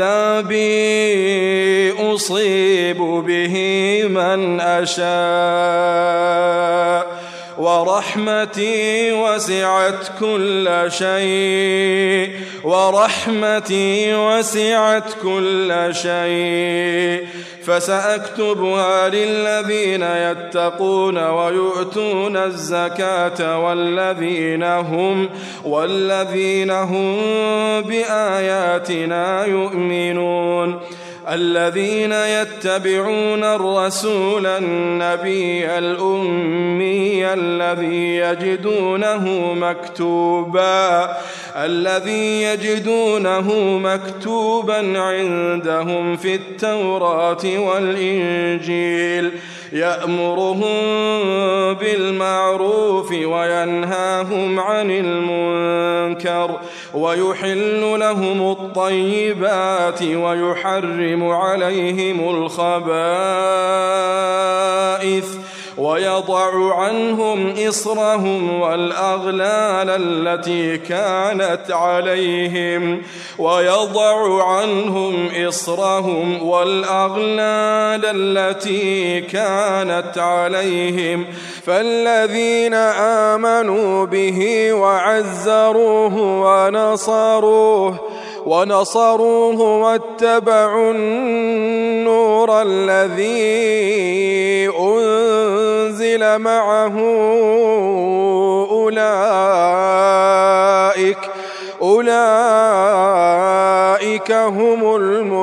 عذابي أصيب به من أشاء ورحمتي وسعت كل شيء ورحمتي وسعت كل شيء فسأكتبها للذين يتقون ويؤتون الزكاة والذين هم والذين هم بآياتنا يؤمنون. الذين يتبعون الرسول النبي الأمي الذي يجدونه مكتوبا الذي يجدونه مكتوبا عندهم في التوراة والإنجيل يأمرهم بالمعروف وينهاهم عن المنكر ويحل لهم الطيبات ويحرم عليهم الخبائث ويضع عنهم إصرهم والأغلال التي كانت عليهم ويضع عنهم إصرهم والأغلال التي كانت عليهم فالذين آمنوا به وعزروه ونصروه ونصروه واتبعوا النور الذي أنزل معه أولئك أولئك هم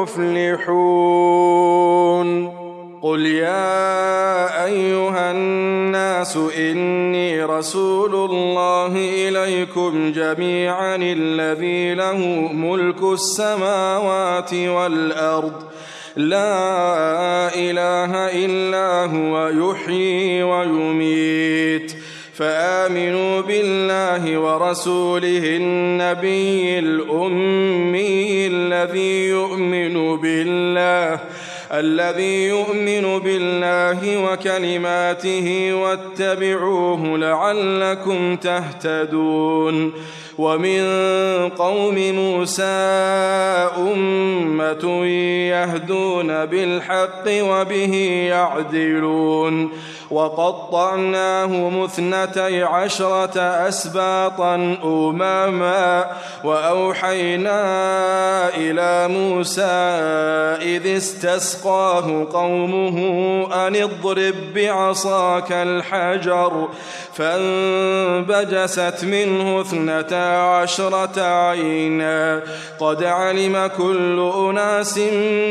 المفلحون. قل يا أيها الناس إني رسول الله إليكم جميعا الذي له ملك السماوات والأرض لا إله إلا هو يحيي ويميت فآمنوا بالله ورسوله النبي الأمي الذي يؤمن بالله الذي يؤمن بالله وكلماته واتبعوه لعلكم تهتدون. ومن قوم موسى أمة يهدون بالحق وبه يعدلون وقطعناهم اثنتي عشرة أسباطا أمما وأوحينا إلى موسى إذ استسقاه قومه أن اضرب بعصاك الحجر فانبجست منه اثنتا عشرة عينا قد علم كل أناس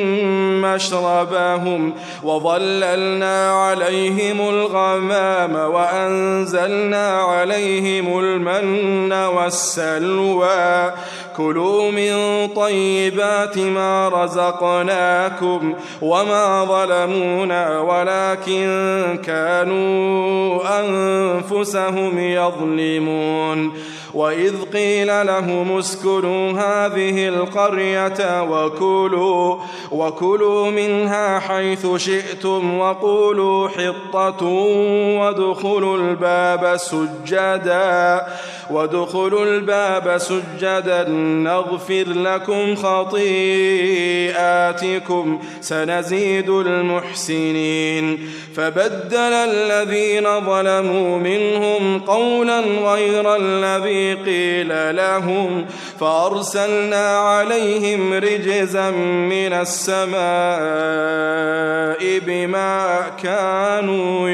مشربهم وظللنا عليهم الغمام وأنزلنا عليهم المن والسلوى كلوا من طيبات ما رزقناكم وما ظلمونا ولكن كانوا أنفسهم يظلمون. وإذ قيل لهم اسكنوا هذه القرية وكلوا, وكلوا منها حيث شئتم وقولوا حطة وادخلوا الباب سجدا وادخلوا الباب سجدا نغفر لكم خطيئاتكم سنزيد المحسنين. فبدل الذين ظلموا منهم قولا غير الذي قيل لهم فأرسلنا عليهم رجزا من السماء بما كانوا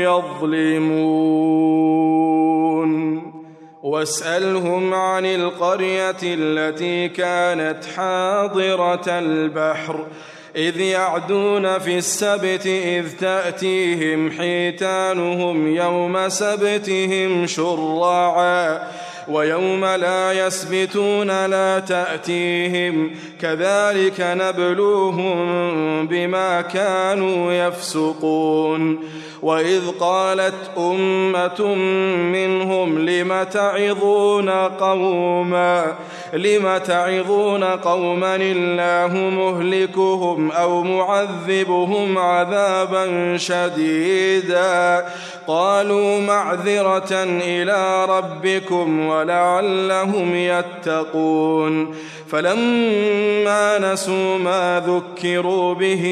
يظلمون. واسألهم عن القرية التي كانت حاضرة البحر إذ يعدون في السبت إذ تأتيهم حيتانهم يوم سبتهم شرعا ويوم لا يسبتون لا تأتيهم كذلك نبلوهم بما كانوا يفسقون. وإذ قالت أمة منهم لم تعظون قوما لم تعظون قوما الله مهلكهم أو معذبهم عذابا شديدا قالوا معذرة إلى ربكم ولعلهم يتقون. فلما نسوا ما ذكروا به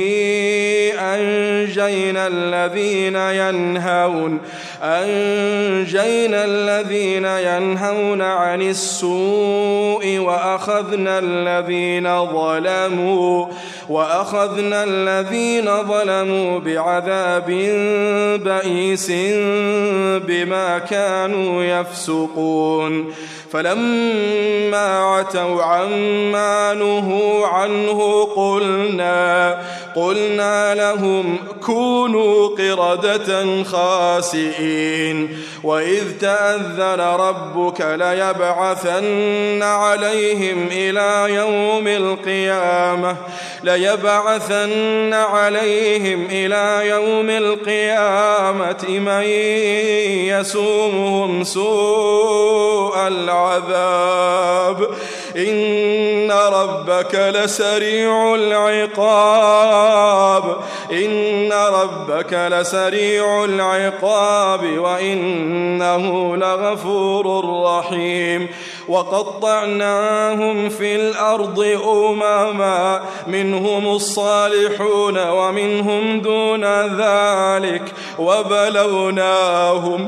أنجينا الذين ينهون أنجينا الذين ينهون عن السوء وأخذنا الذين ظلموا وأخذنا الذين ظلموا بعذاب بئيس بما كانوا يفسقون. فلما عتوا عما عما نهوا عنه قلنا قلنا لهم كونوا قردة خاسئين وإذ تأذن ربك ليبعثن عليهم إلى يوم القيامة ليبعثن عليهم إلى يوم القيامة من يسومهم سوء العذاب إن ربك لسريع العقاب إن ربك لسريع العقاب وإنه لغفور رحيم وقطعناهم في الأرض أمما منهم الصالحون ومنهم دون ذلك وبلوناهم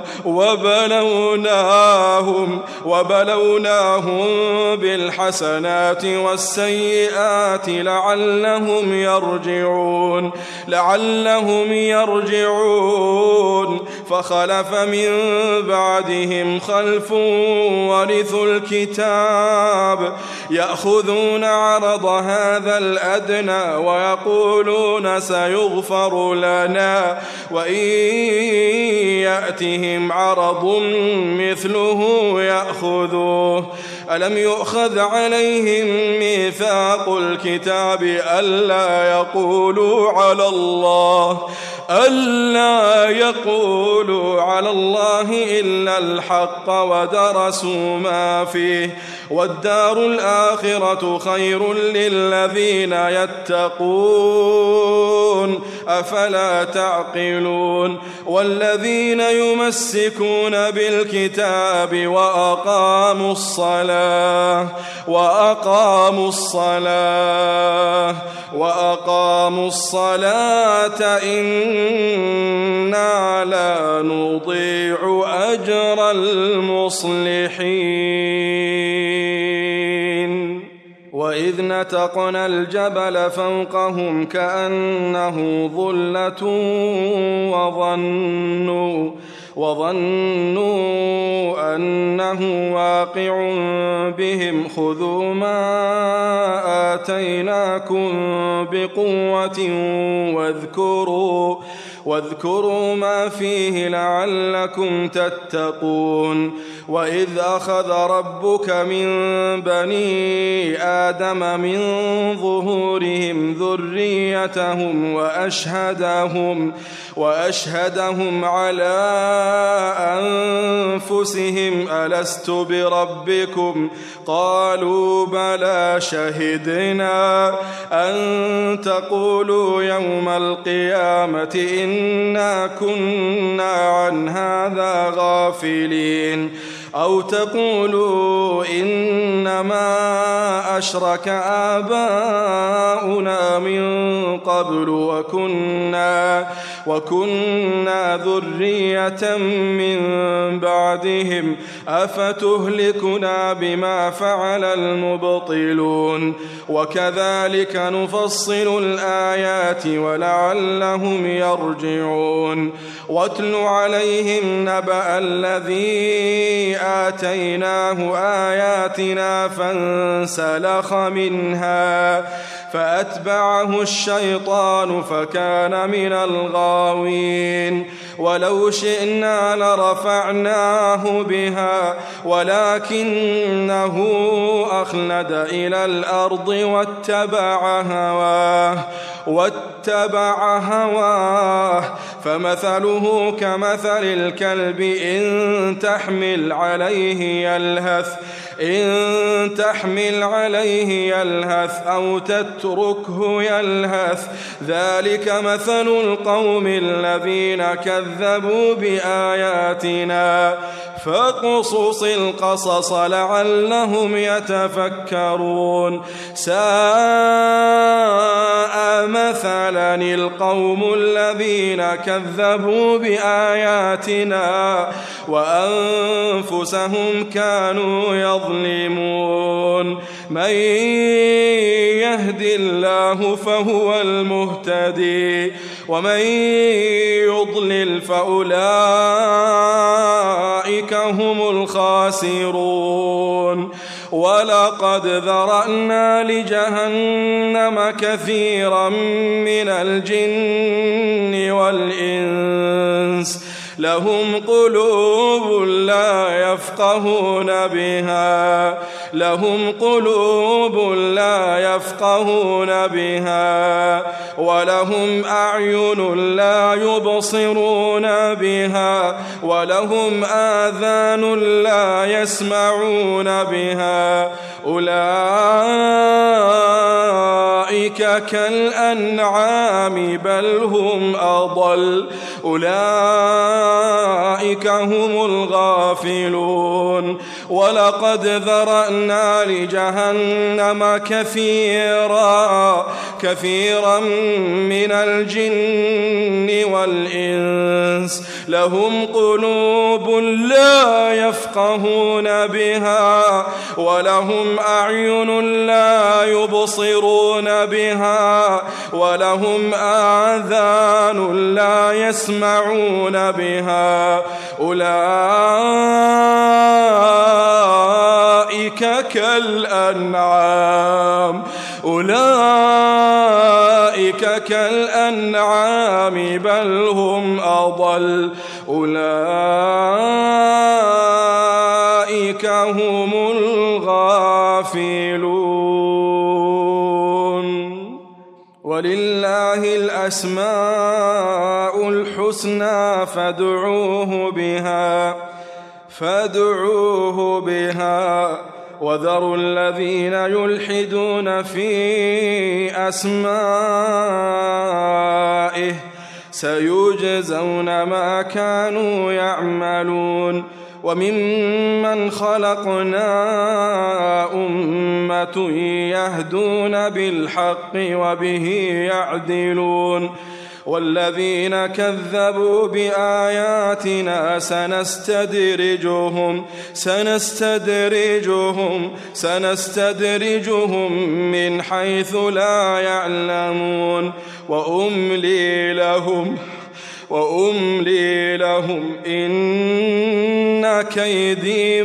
وبلوناهم وبلوناهم بالحسنات والسيئات لعلهم يرجعون لعلهم يرجعون فخلف من بعدهم خلف ورثوا الكتاب يأخذون عرض هذا الأدنى ويقولون سيغفر لنا وإن يأتهم عرض مثله يأخذوه ألم يؤخذ عليهم ميثاق الكتاب ألا يقولوا على الله ألا يقولوا على الله إلا الحق ودرسوا ما فيه والدار الآخرة خير للذين يتقون أفلا تعقلون والذين يمسكون بالكتاب وأقاموا الصلاة وأقاموا الصلاة وأقاموا الصلاة إنا لا نضيع أجر المصلحين وإذ نتقنا الجبل فوقهم كأنه ظلة وظنوا وظنوا أنه واقع بهم خذوا ما آتيناكم بقوة واذكروا واذكروا ما فيه لعلكم تتقون وإذ أخذ ربك من بني آدم من ظهورهم ذريتهم وأشهدهم وأشهدهم على أنفسهم ألست بربكم قالوا بلى شهدنا أن تقولوا يوم القيامة إنا كنا عن هذا غافلين أو تقولوا إنما أشرك آباؤنا من قبل وكنا وكنا ذرية من بعدهم أفتهلكنا بما فعل المبطلون وكذلك نفصل الآيات ولعلهم يرجعون واتل عليهم نبأ الذي آتيناه آياتنا فانسلخ منها فأتبعه الشيطان فكان من الغاوين ولو شئنا لرفعناه بها ولكنه أخلد إلى الأرض واتبع هواه واتبع هواه فمثله كمثل الكلب إن تحمل عليه يلهث إن تحمل عليه يلهث أو تتركه يلهث ذلك مثل القوم الذين كذبوا بآياتنا فاقصص القصص لعلهم يتفكرون ساء مثلا القوم الذين كذبوا بآياتنا وأنفسهم كانوا يظلمون من يهد الله فهو المهتدي ومن يضلل فأولئك هم الخاسرون ولقد ذرأنا لجهنم كثيرا من الجن والإنس لهم قلوب لا يفقهون بها لهم قلوب لا يفقهون بها ولهم أعين لا يبصرون بها ولهم آذان لا يسمعون بها أولئك كالأنعام بل هم أضل أولئك هم الغافلون ولقد ذرأنا لجهنم كثيرا كثيرا من الجن والإنس لهم قلوب لا يفقهون بها ولهم أعين لا يبصرون بها ولهم آذان لا يسمعون بها أولئك كالأنعام أولئك كالأنعام بل هم أضل أولئك هم الغافلون ولله الأسماء الحسنى فادعوه بها فادعوه بها وذروا الذين يلحدون في أسمائه سيجزون ما كانوا يعملون وممن خلقنا أمة يهدون بالحق وبه يعدلون والذين كذبوا بآياتنا سنستدرجهم سنستدرجهم سنستدرجهم من حيث لا يعلمون وأملي لهم وأملي لهم إن كيدي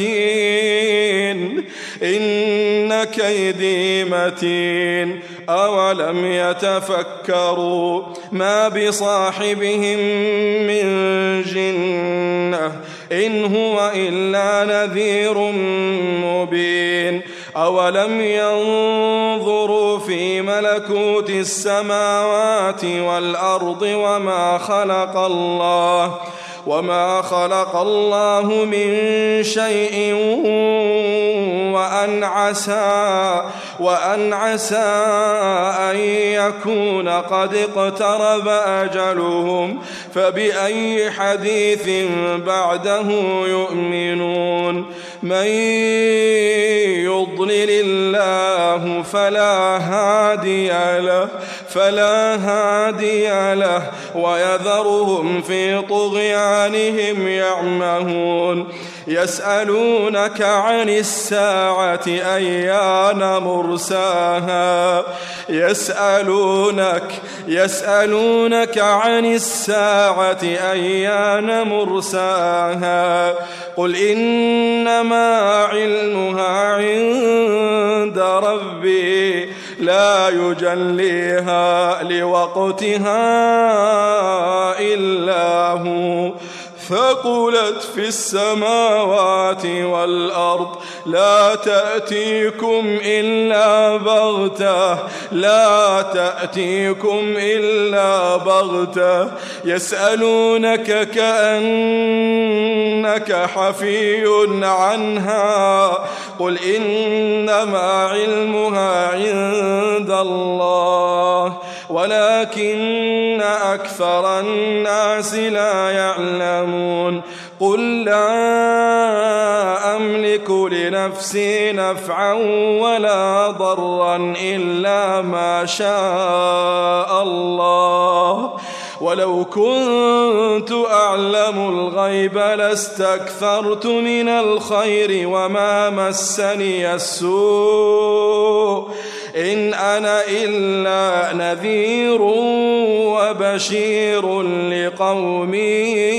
متين إن كيدي متين أولم يتفكروا ما بصاحبهم من جنة إن هو إلا نذير مبين أولم ينظروا في ملكوت السماوات والأرض وما خلق الله وما خلق الله من شيء وأن عسى وأن عسى أن يكون قد اقترب أجلهم فبأي حديث بعده يؤمنون من يضلل الله فلا هادي له فلا هادي له ويذرهم في طغيانهم يعمهون يسألونك عن الساعة أيان مرساها يسألونك يسألونك عن الساعة أيان مرساها قل إنما علمها عند ربي لا يجليها لوقتها إلا هو ثقلت في السماوات والأرض لا تأتيكم إلا بغتة لا تأتيكم إلا بغتة يسألونك كأنك حفي عنها قل إنما علمها عند الله ولكن أكثر الناس لا يعلمون قل لا أملك لنفسي نفعا ولا ضرا إلا ما شاء الله ولو كنت أعلم الغيب لاستكثرت من الخير وما مسني السوء إن أنا إلا نذير وبشير لقوم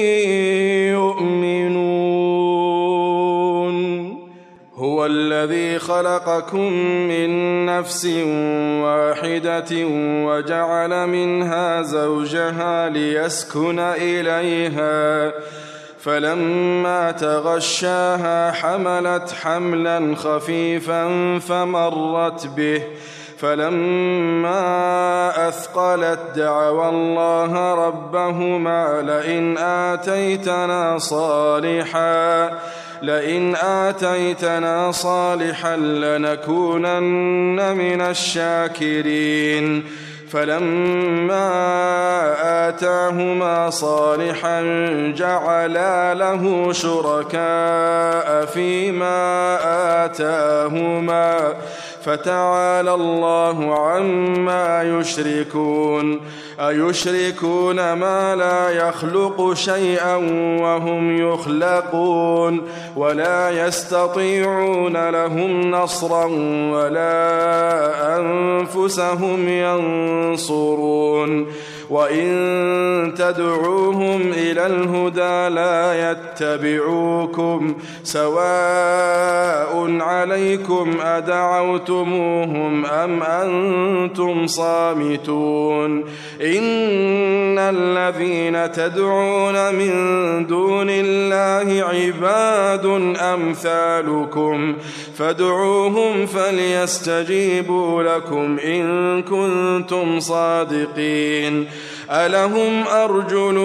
يؤمنون هو الذي خلقكم من نفس واحدة وجعل منها زوجها ليسكن إليها فلما تغشاها حملت حملا خفيفا فمرت به فلما أثقلت دعوا الله ربهما لئن آتيتنا صالحا لئن آتيتنا صالحا لنكونن من الشاكرين فلما آتاهما صالحا جعلا له شركاء فيما آتاهما فتعالى الله عما يشركون أيشركون ما لا يخلق شيئا وهم يخلقون ولا يستطيعون لهم نصرا ولا أنفسهم ينصرون وإن تدعوهم إلى الهدى لا يتبعوكم سواء عليكم أدعوتموهم أم أنتم صامتون إن الذين تدعون من دون الله عباد أمثالكم فادعوهم فليستجيبوا لكم إن كنتم صادقين ألهم أرجل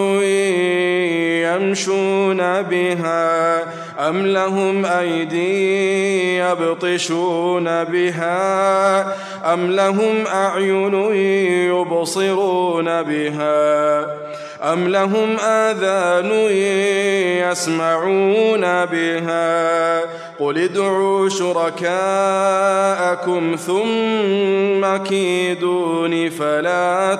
يمشون بها أم لهم أيدي يبطشون بها أم لهم أعين يبصرون بها أم لهم آذان يسمعون بها قل ادعوا شركاءكم ثم كيدون فلا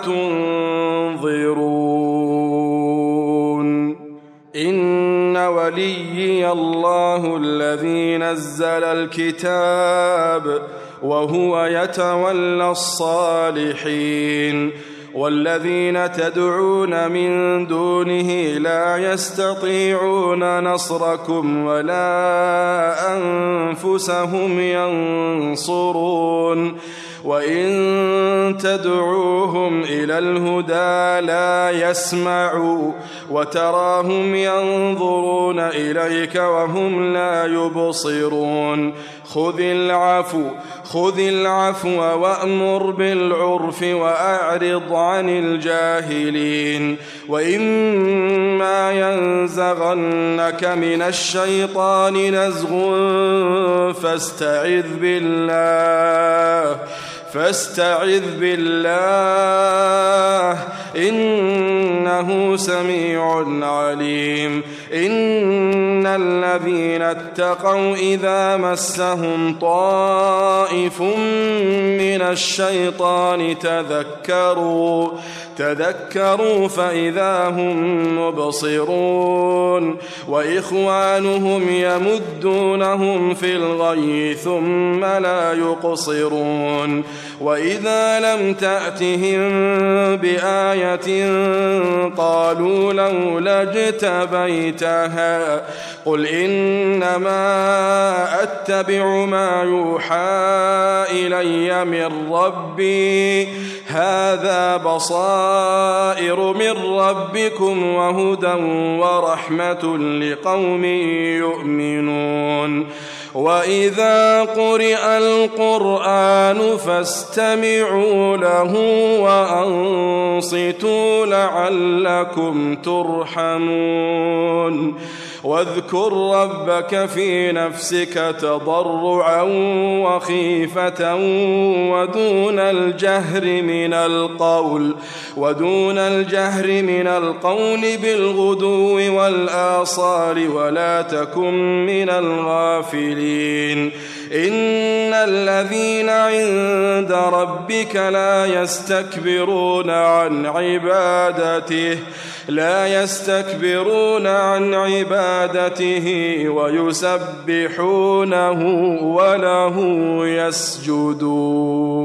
تنظرون إن وليي الله الذي نزل الكتاب وهو يتولى الصالحين والذين تدعون من دونه لا يستطيعون نصركم ولا أنفسهم ينصرون وإن تدعوهم إلى الهدى لا يسمعوا وتراهم ينظرون إليك وهم لا يبصرون خذ العفو خذ العفو وأمر بالعرف وأعرض عن الجاهلين وإما ينزغنك من الشيطان نزغ فاستعذ بالله فاستعذ بالله إنه سميع عليم إن الذين اتقوا إذا مسهم طائف من الشيطان تذكروا تذكروا فإذا هم مبصرون وإخوانهم يمدونهم في الغي ثم لا يقصرون وإذا لم تأتهم بآية قالوا لولا اجتبيتها قل إنما أتبع ما يوحى إلي من ربي هذا بصائر من ربكم وهدى ورحمة لقوم يؤمنون وإذا قرئ القرآن فاستمعوا له وأنصتوا لعلكم ترحمون واذكر ربك في نفسك تضرعا وخيفة ودون الجهر من القول ودون الجهر من القول بالغدو والآصال ولا تكن من الغافلين إن الذين عند ربك لا يستكبرون عن عبادته لا يستكبرون عن عبادته ويسبحونه وله يسجدون.